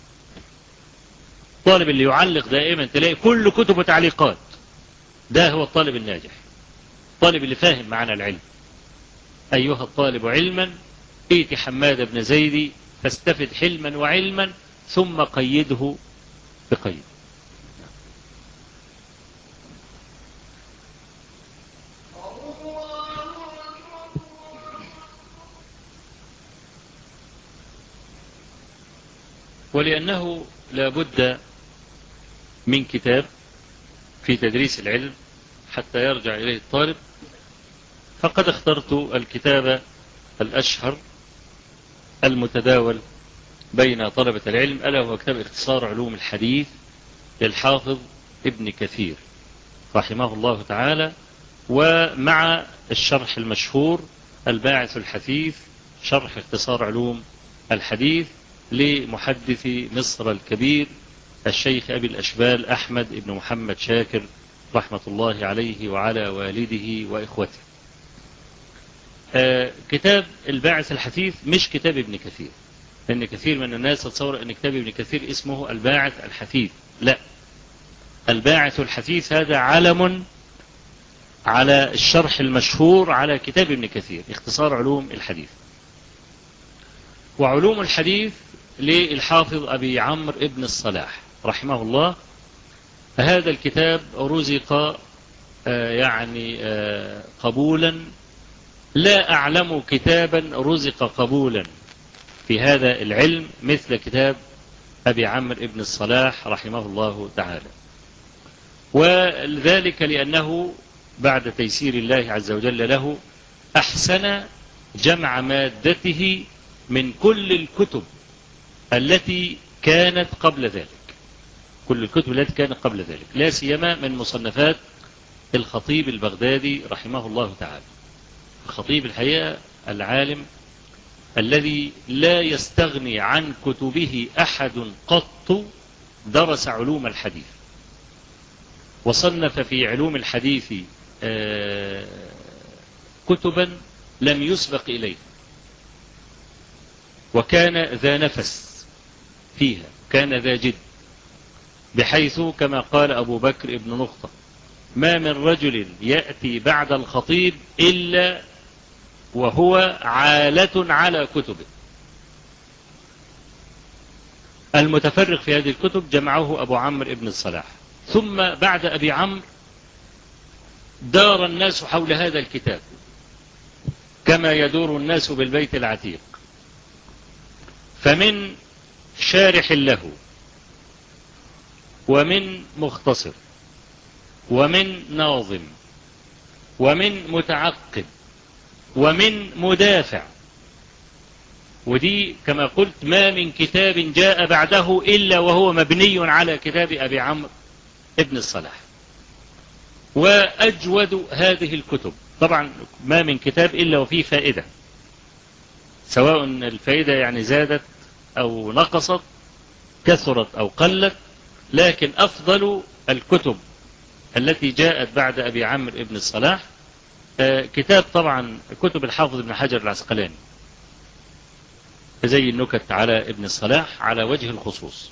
طالب اللي يعلق دائما تلاقي كل كتبه تعليقات، ده هو الطالب الناجح، الطالب اللي فاهم معنى العلم. أيها الطالب علما ائت حماد بن زيد فاستفد حلما وعلما ثم قيده بقيد. ولأنه لا بد من كتاب في تدريس العلم حتى يرجع إليه الطالب، فقد اخترت الكتاب الأشهر المتداول بين طلبة العلم، ألا هو كتاب اختصار علوم الحديث للحافظ ابن كثير رحمه الله تعالى، ومع الشرح المشهور الباعث الحثيث شرح اختصار علوم الحديث لمحدث مصر الكبير الشيخ أبي الأشبال أحمد بن محمد شاكر رحمة الله عليه وعلى والده وإخوته. كتاب الباعث الحثيث مش كتاب ابن كثير، لأن كثير من الناس تتصور أن كتاب ابن كثير اسمه الباعث الحثيث. لا، الباعث الحثيث هذا علم على الشرح المشهور على كتاب ابن كثير اختصار علوم الحديث. وعلوم الحديث للحافظ أبي عمرو ابن الصلاح رحمه الله. هذا الكتاب رزق يعني قبولا، لا أعلم كتابا رزق قبولا في هذا العلم مثل كتاب أبي عمرو ابن الصلاح رحمه الله تعالى. وذلك لأنه بعد تيسير الله عز وجل له أحسن جمع مادته من كل الكتب التي كانت قبل ذلك، كل الكتب التي كانت قبل ذلك، لا سيما من مصنفات الخطيب البغدادي رحمه الله تعالى. الخطيب الحقيقة العالم الذي لا يستغني عن كتبه أحد قط درس علوم الحديث وصنف في علوم الحديث كتبا لم يسبق إليه، وكان ذا نفس فيها، كان ذا جد، بحيث كما قال أبو بكر ابن نقطة: ما من رجل يأتي بعد الخطيب إلا وهو عالة على كتبه. المتفرغ في هذه الكتب جمعه أبو عمرو ابن الصلاح، ثم بعد أبي عمرو دار الناس حول هذا الكتاب كما يدور الناس بالبيت العتيق، فمن شارح له ومن مختصر ومن ناظم ومن متعقب ومن مدافع، ودي كما قلت ما من كتاب جاء بعده إلا وهو مبني على كتاب أبي عمرو ابن الصلاح. وأجود هذه الكتب طبعا ما من كتاب إلا وفيه فائدة، سواء الفائدة يعني زادت أو نقصت، كثرت أو قلت، لكن أفضل الكتب التي جاءت بعد أبي عمرو ابن الصلاح كتاب طبعا كتب الحافظ ابن حجر العسقلاني، زي النكت على ابن الصلاح على وجه الخصوص،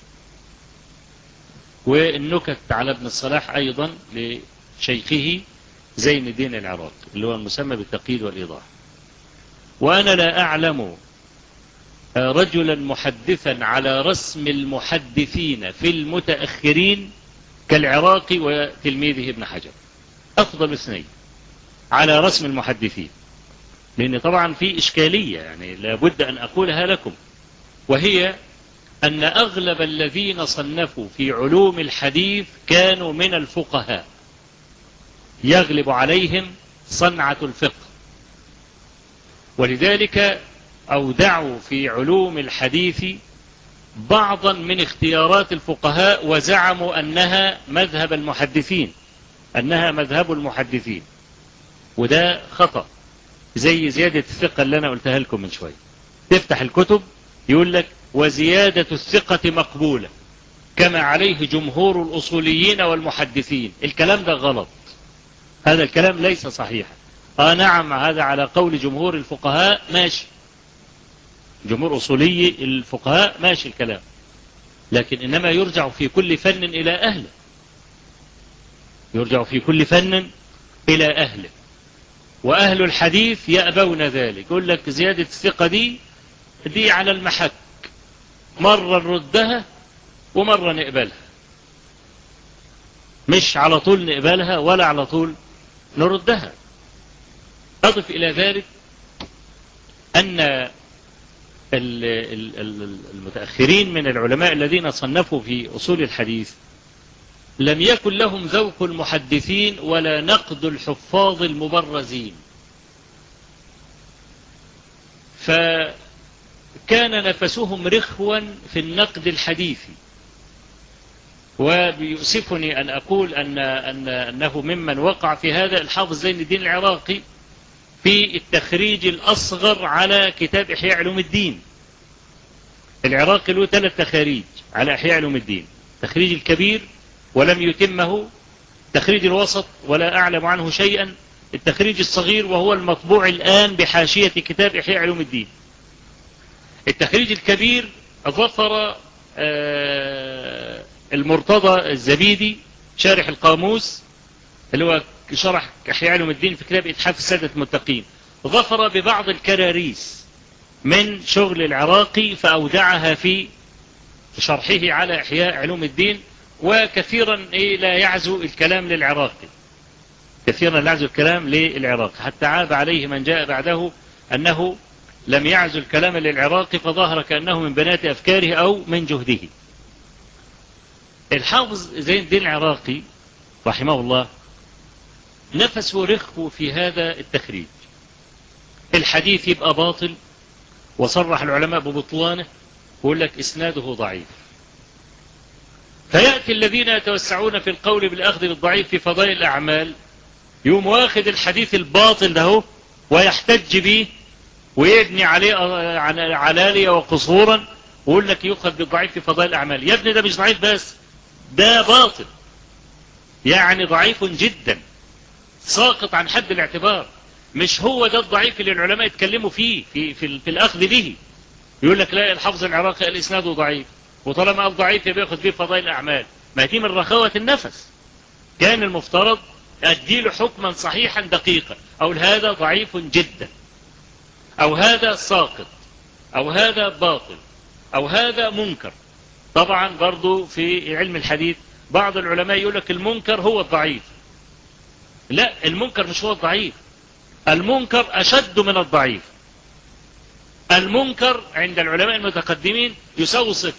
والنكت على ابن الصلاح أيضا لشيخه زين الدين العراقي اللي هو المسمى بالتقييد والإيضاح. وأنا لا أعلم رجلا محدثا على رسم المحدثين في المتأخرين كالعراقي وتلميذه ابن حجر، أفضل اثنين على رسم المحدثين، لأن طبعا في إشكالية يعني لابد أن أقولها لكم، وهي أن أغلب الذين صنفوا في علوم الحديث كانوا من الفقهاء، يغلب عليهم صنعة الفقه، ولذلك أودعوا في علوم الحديث بعضا من اختيارات الفقهاء وزعموا أنها مذهب المحدثين، أنها مذهب المحدثين، وده خطأ. زي زيادة الثقة اللي أنا قلتها لكم من شوية، تفتح الكتب يقول لك وزيادة الثقة مقبولة كما عليه جمهور الأصوليين والمحدثين. الكلام ده غلط، هذا الكلام ليس صحيحا. نعم هذا على قول جمهور الفقهاء ماشي، جمهور أصولي الفقهاء ماشي الكلام، لكن إنما يرجع في كل فن إلى أهله، يرجع في كل فن إلى أهله، وأهل الحديث يأبون ذلك، يقول لك زيادة الثقة دي على المحك، مرة نردها ومرة نقبلها، مش على طول نقبلها ولا على طول نردها. أضف إلى ذلك أن المتأخرين من العلماء الذين صنفوا في أصول الحديث لم يكن لهم ذوق المحدثين ولا نقد الحفاظ المبرزين، فكان نفسهم رخوا في النقد الحديثي. وبيؤسفني أن أقول أنه ممن وقع في هذا الحافظ زين الدين العراقي في التخريج الأصغر على كتاب إحياء علوم الدين. العراقي له 3 تخاريج على إحياء علوم الدين: تخريج الكبير ولم يتمه، تخريج الوسط ولا أعلم عنه شيئا، التخريج الصغير وهو المطبوع الآن بحاشية كتاب إحياء علوم الدين. التخريج الكبير ظفر المرتضى الزبيدي شارح القاموس اللي هو شرح إحياء علوم الدين في كتاب إتحاف السادة المتقين، ظفر ببعض الكراريس من شغل العراقي فأودعها في شرحه على إحياء علوم الدين، وكثيرا لا يعزو الكلام للعراقي، كثيرا لا يعزو الكلام للعراقي، حتى عاب عليه من جاء بعده أنه لم يعزو الكلام للعراقي فظهر كأنه من بنات أفكاره أو من جهده. الحافظ زين الدين العراقي رحمه الله نفسه رخو في هذا التخريج، الحديث يبقى باطل وصرح العلماء ببطلانه ويقول لك إسناده ضعيف، فيأتي الذين يتوسعون في القول بالأخذ بالضعيف في فضائل الأعمال يوم واخد الحديث الباطل ده ويحتج به ويبني عليه علالية وقصورا، ويقول لك يؤخذ بالضعيف في فضائل الأعمال. يا ابني ده مش ضعيف بس، ده باطل، يعني ضعيف جدا ساقط عن حد الاعتبار. مش هو ده الضعيف اللي العلماء يتكلموا فيه في الأخذ به. يقول لك لا، الحافظ العراقي الإسناد ضعيف، وطالما قال ضعيف بياخذ به فضائل الأعمال. ما دي من رخاوة النفس. كان المفترض أديله حكما صحيحا دقيقا، أو هذا ضعيف جدا، أو هذا ساقط، أو هذا باطل، أو هذا منكر. طبعا برضو في علم الحديث بعض العلماء يقول لك المنكر هو الضعيف. لا، المنكر مش هو الضعيف، المنكر أشد من الضعيف. المنكر عند العلماء المتقدمين يساوي صفر.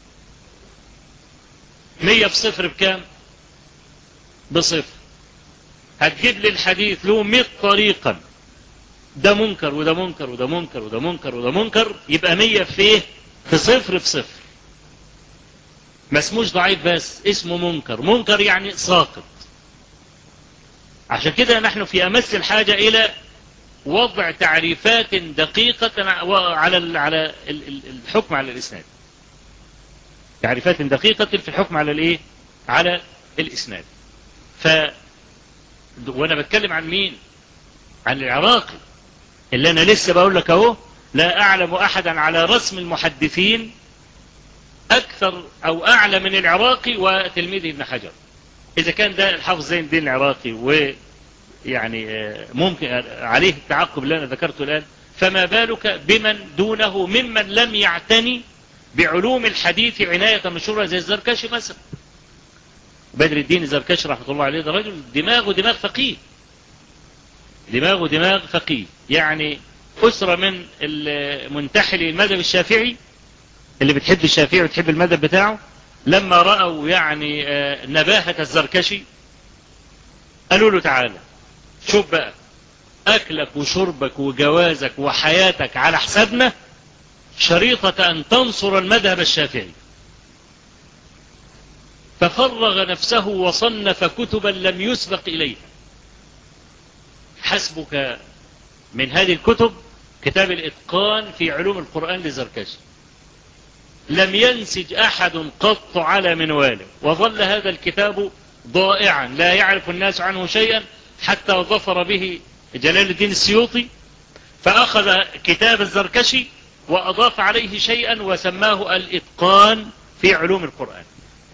100 في صفر بكام؟ بصفر. هتجيب لي الحديث له 100 طريقا، ده منكر وده منكر وده منكر وده منكر وده منكر، يبقى 100 في ايه؟ في صفر في صفر. ما اسموش ضعيف بس، اسمه منكر. منكر يعني ساقط. عشان كده نحن في أمس الحاجة إلى وضع تعريفات دقيقة على الحكم على الإسناد. تعريفات دقيقة في الحكم على الإيه؟ على الإسناد. وأنا بتكلم عن مين؟ عن العراقي، اللي أنا لسه بقول لك أهو لا أعلم أحدا على رسم المحدثين أكثر أو أعلى من العراقي وتلميذه ابن حجر. إذا كان ده الحافظ زين الدين العراقي ويعني ممكن عليه التعقب اللي أنا ذكرته الآن، فما بالك بمن دونه ممن لم يعتني بعلوم الحديث عناية مشهورة زي الزركشي مثلا. بدر الدين الزركشي رحمة الله عليه ده رجل دماغه دماغ فقيه، دماغه دماغ فقيه، يعني أسرة من المنتحلي المذهب الشافعي اللي بتحب الشافعي وتحب المذهب بتاعه. لما رأوا يعني نباهة الزركشي قالوا له تعالى شوف بقى، أكلك وشربك وجوازك وحياتك على حسابنا شريطة أن تنصر المذهب الشافعي. ففرغ نفسه وصنف كتبا لم يسبق إليها. حسبك من هذه الكتب كتاب الإتقان في علوم القرآن لزركشي، لم ينسج أحد قط على منواله، وظل هذا الكتاب ضائعا لا يعرف الناس عنه شيئا حتى ظفر به جلال الدين السيوطي، فأخذ كتاب الزركشي وأضاف عليه شيئا وسماه الإتقان في علوم القرآن.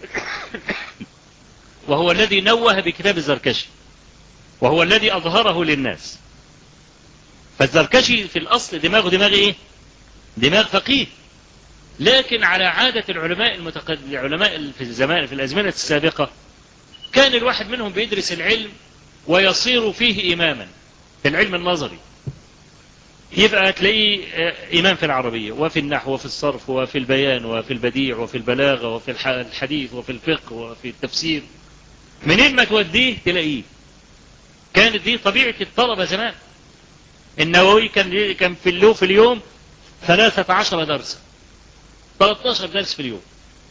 وهو الذي نوه بكتاب الزركشي، وهو الذي أظهره للناس. فالزركشي في الأصل دماغه دماغ إيه؟ دماغ فقيه. لكن على عادة العلماء في الأزمنة السابقة كان الواحد منهم بيدرس العلم ويصير فيه إماما في العلم النظري. يبقى تلاقيه إمام في العربية وفي النحو وفي الصرف وفي البيان وفي البديع وفي البلاغة وفي الحديث وفي الفقه وفي التفسير. منين ما توديه تلاقيه. كانت دي طبيعة الطلبة زمان. النووي كان في اليوم 13 درس، 13 درس في اليوم،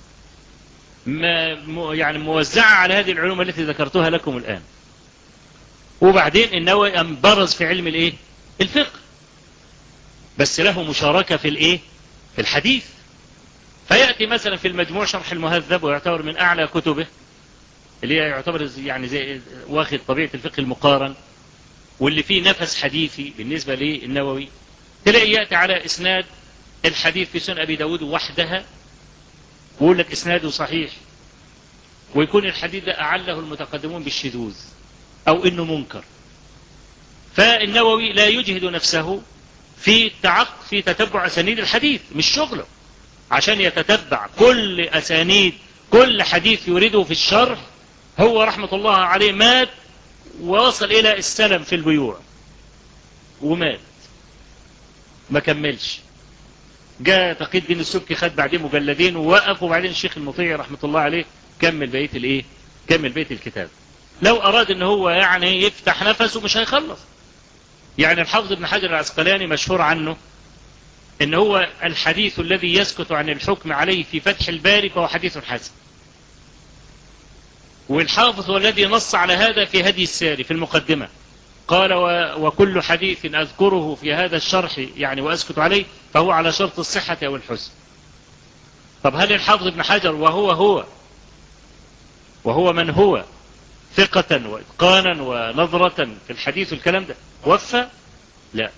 يعني موزعة على هذه العلوم التي ذكرتها لكم الآن. وبعدين النووي انبرز في علم الايه؟ الفقه، بس له مشاركة في الايه؟ في الحديث. فيأتي مثلا في المجموع شرح المهذب ويعتبر من أعلى كتبه، اللي يعتبر يعني زي واخد طبيعة الفقه المقارن واللي فيه نفس حديثي بالنسبة للنووي. تلاقي يأتي على إسناد الحديث في سنن أبي داود وحدها ويقول لك إسناده صحيح، ويكون الحديث ده أعله المتقدمون بالشذوذ أو إنه منكر. فالنووي لا يجهد نفسه في تتبع أسانيد الحديث، مش شغله عشان يتتبع كل أسانيد كل حديث يريده في الشرح. هو رحمة الله عليه مات ووصل إلى السلم في البيوع ومات ما كملش. جاء تقي الدين السبكي خد بعدين مجلدين ووقف، وبعدين الشيخ المطيع رحمة الله عليه كمل بقية الكتاب. لو أراد ان هو يعني يفتح نفسه مش هيخلص. يعني الحافظ ابن حجر العسقلاني مشهور عنه ان هو الحديث الذي يسكت عن الحكم عليه في فتح الباري فهو حديث حسن. والحافظ هو الذي نص على هذا في هدي الساري في المقدمة، قال وكل حديث أذكره في هذا الشرح يعني وأسكت عليه فهو على شرط الصحة أو الحسن. طب هل الحافظ ابن حجر وهو من هو ثقة وإتقانا ونظرة في الحديث والكلام ده وفى؟ لا.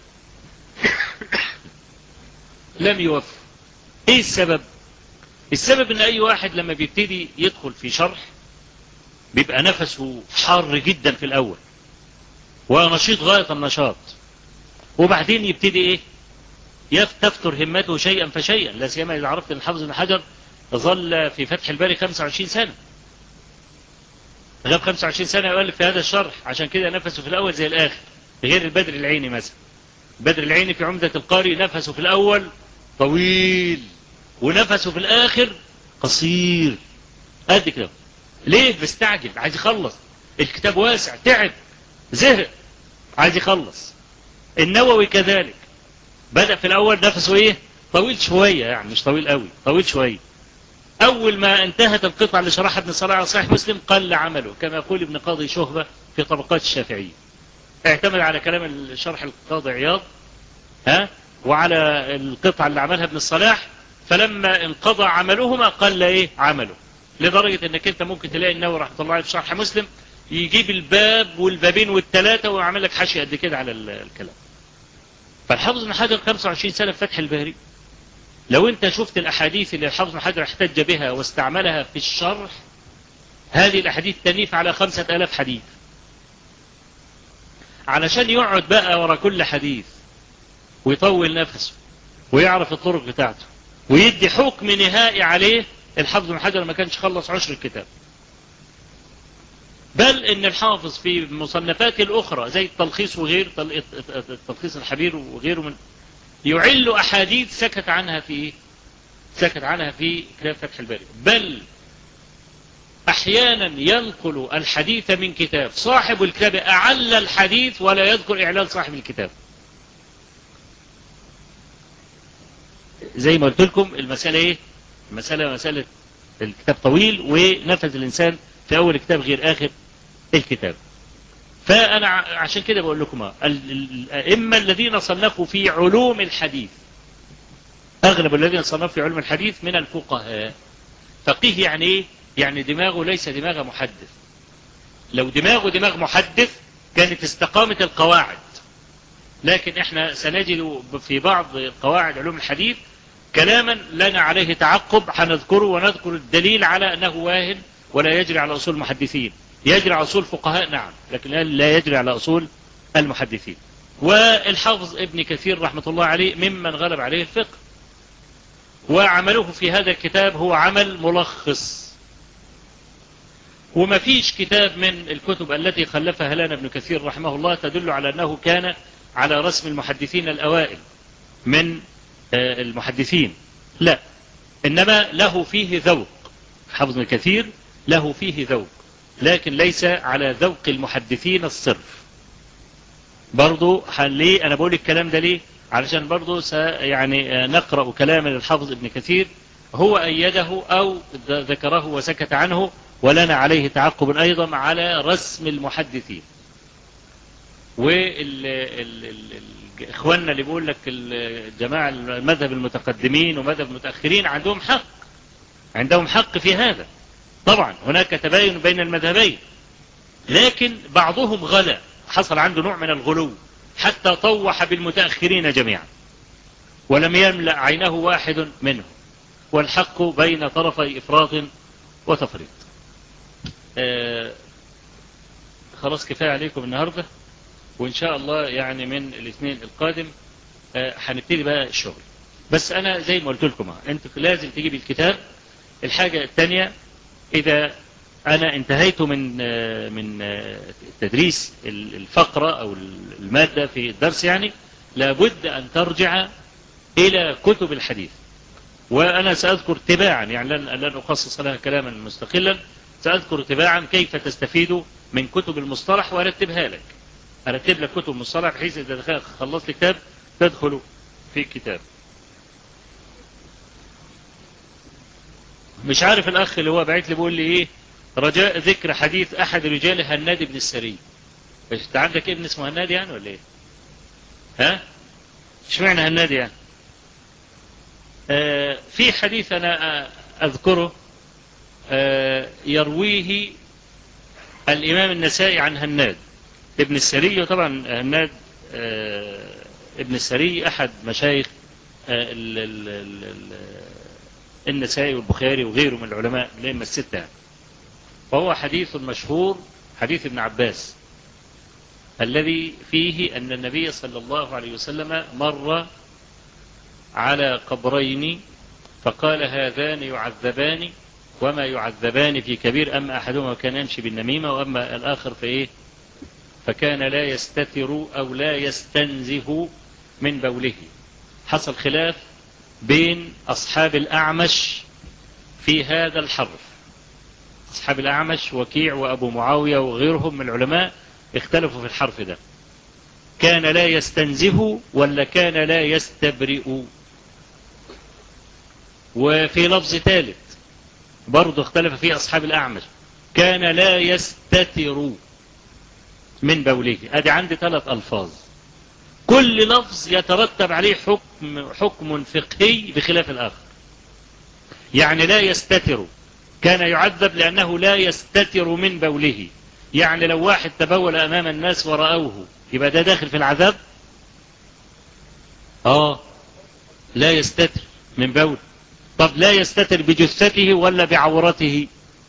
لم يوفى. ايه السبب؟ السبب ان اي واحد لما بيبتدي يدخل في شرح بيبقى نفسه حار جدا في الاول ونشيط غاية النشاط، وبعدين يبتدي ايه تفتر همته شيئا فشيئا، لا سيما اذا عرفت ان الحافظ ابن حجر ظل في فتح الباري 25 سنة، غاب 25 سنة يؤلف في هذا الشرح، عشان كده نفسه في الاول زي الاخر، غير البدر العيني مثلا. بدر العيني في عمدة القاري نفسه في الاول طويل ونفسه في الاخر قصير قد كده. ليه؟ بيستعجل، عايز يخلص، الكتاب واسع، تعب، زهق، عايز يخلص. النووي كذلك بدأ في الاول نفسه ايه طويل شوية، يعني مش طويل قوي، طويل شوية. اول ما انتهت القطعة اللي شرحها ابن صلاح على صحيح مسلم قل عمله، كما يقول ابن قاضي شهبة في طبقات الشافعية، اعتمد على كلام الشرح القاضي عياض وعلى القطعة اللي عملها ابن الصلاح، فلما انقضى عملهما قل ايه عمله، لدرجة انك انت ممكن تلاقي النووي رحمه الله عليه في شرح مسلم يجيب الباب والبابين والثلاثة ويعمل لك حاشية قد كده على الكلام. فالحافظ بن حجر 25 سنة في فتح الباري، لو انت شفت الاحاديث اللي الحافظ بن حجر احتج بها واستعملها في الشرح، هذه الاحاديث تنيف على 5000 حديث، علشان يقعد بقى ورا كل حديث ويطول نفسه ويعرف الطرق بتاعته ويدي حكم نهائي عليه. الحافظ بن حجر ما كانش خلص عشر الكتاب، بل ان الحافظ في مصنفاته الاخرى زي التلخيص وغير التلخيص الحبير وغيره من يعل احاديث سكت عنها في كتاب فتح الباري، بل احيانا ينقل الحديث من كتاب صاحب الكتاب اعل الحديث ولا يذكر اعلال صاحب الكتاب. زي ما قلت لكم المسألة ايه، مسألة الكتاب طويل ونفذ الانسان في اول كتاب غير اخر الكتاب. فانا عشان كده بقول لكم الائمة الذين صنفوا في علوم الحديث، اغلب الذين صنفوا في علوم الحديث من الفقهاء. فقيه يعني ايه؟ يعني دماغه ليس دماغ محدث، لو دماغه دماغ محدث كانت استقامت القواعد، لكن احنا سنجد في بعض قواعد علوم الحديث كلاما لنا عليه تعقب، هنذكره ونذكر الدليل على انه واهن ولا يجري على اصول المحدثين، يجري على اصول فقهاء نعم، لكن لا يجري على اصول المحدثين. والحافظ ابن كثير رحمة الله عليه ممن غلب عليه الفقه، وعمله في هذا الكتاب هو عمل ملخص، وما فيش كتاب من الكتب التي خلفها لنا ابن كثير رحمه الله تدل على أنه كان على رسم المحدثين الأوائل من المحدثين، لا، إنما له فيه ذوق، حافظ ابن كثير له فيه ذوق، لكن ليس على ذوق المحدثين الصرف. برضو ليه أنا بقول الكلام ده ليه؟ علشان برضو يعني نقرأ كلام الحافظ ابن كثير هو أيده أو ذكره وسكت عنه، ولنا عليه تعقب أيضا على رسم المحدثين. وإخواننا اللي بيقول لك الجماعة المذهب المتقدمين ومذهب المتأخرين عندهم حق في هذا، طبعا هناك تباين بين المذهبين، لكن بعضهم غلا، حصل عنده نوع من الغلو حتى طوح بالمتأخرين جميعا ولم يملأ عينه واحد منهم، والحق بين طرفي إفراط وتفريط. خلاص كفاية عليكم النهاردة، وإن شاء الله يعني من الاثنين القادم هنبتدي بقى الشغل. بس أنا زي ما قلت لكم أنت لازم تجيب الكتاب. الحاجة الثانية، إذا أنا انتهيت من تدريس الفقرة أو المادة في الدرس، يعني لابد أن ترجع إلى كتب الحديث، وأنا سأذكر تباعا، يعني لن أخصص لها كلاما مستقلا، سأذكر تباعا كيف تستفيد من كتب المصطلح وأرتبها لك، أرتب لك كتب المصطلح بحيث إذا خلصت كتاب تدخل في الكتاب. مش عارف الأخ اللي هو بعت لي بيقول لي إيه رجاء ذكر حديث أحد رجال هناد بن السري، انت عندك ابن اسمه هناد يعني ولا ايه؟ ها؟ اشمعنى هناد يعني؟ في حديث انا اذكره يرويه الامام النسائي عن هناد ابن السري. وطبعا هناد ابن السري احد مشايخ النسائي والبخاري وغيره من العلماء الائمه السته يعني. فهو حديث مشهور، حديث ابن عباس الذي فيه أن النبي صلى الله عليه وسلم مر على قبرين فقال هذان يعذبان وما يعذبان في كبير، أما أحدهما كان يمشي بالنميمة وأما الآخر فإيه فكان لا يستتر أو لا يستنزه من بوله. حصل خلاف بين أصحاب الأعمش في هذا الحرف. أصحاب الأعمش وكيع وأبو معاوية وغيرهم من العلماء اختلفوا في الحرف ده، كان لا يستنزه ولا كان لا يستبرئ. وفي لفظ ثالث برضه اختلف فيه أصحاب الأعمش، كان لا يستتر من بوله. ادي عندي 3 ألفاظ، كل لفظ يترتب عليه حكم فقهي بخلاف الآخر. يعني لا يستتر كان يعذب لأنه لا يستتر من بوله، يعني لو واحد تبول أمام الناس ورأوه يبقى ده داخل في العذاب. لا يستتر من بول. طب لا يستتر بجثته ولا بعورته؟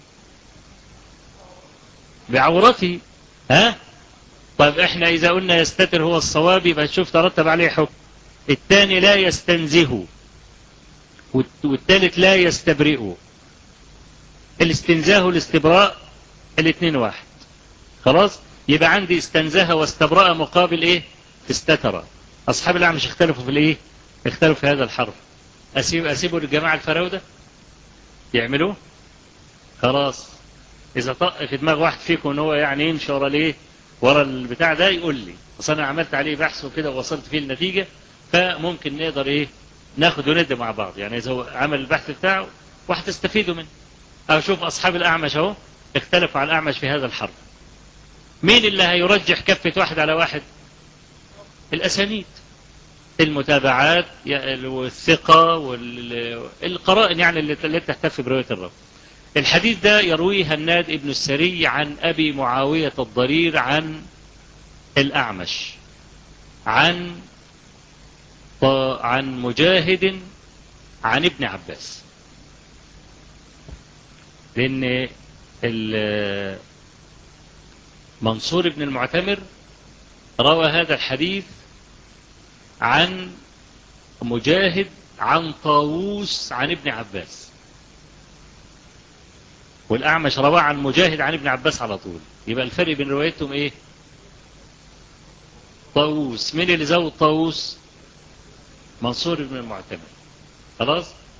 بعورته. ها؟ طب احنا اذا قلنا يستتر هو الصواب يبقى نشوف ترتب عليه حكم. الثاني لا يستنزه والثالث لا يستبرئ. الاستنزاه والاستبراء الاثنين واحد. خلاص يبقى عندي استنزه واستبرأ مقابل ايه؟ استتر. اصحاب الاعمش اختلفوا في الايه؟ اختلفوا في هذا الحرف. اسيبه للجماعه الفراوده يعملوه. خلاص اذا طق في دماغ واحد فيكم ان هو يعني يمشي ورا الايه؟ ورا البتاع ده يقول لي، اصل انا عملت عليه بحث وكده ووصلت فيه النتيجه، فممكن نقدر ايه؟ ناخد وندي مع بعض. يعني اذا هو عمل البحث بتاعه وهتستفيدوا منه. او شوف اصحاب الاعمش اهو اختلفوا على الاعمش في هذا الحرف. مين اللي هيرجح كفة واحد على واحد؟ الاسانيد، المتابعات والثقة والقرائن يعني اللي تحتفي برواية الرب. الحديث ده يرويه هناد ابن السري عن أبي معاوية الضرير عن الأعمش عن مجاهد عن ابن عباس. لأن منصور بن المعتمر روى هذا الحديث عن مجاهد عن طاووس عن ابن عباس، والأعمش رواه عن مجاهد عن ابن عباس على طول. يبقى الفرق بين روايتهم ايه؟ طاووس. مين اللي زود طاووس؟ منصور بن المعتمر. خلاص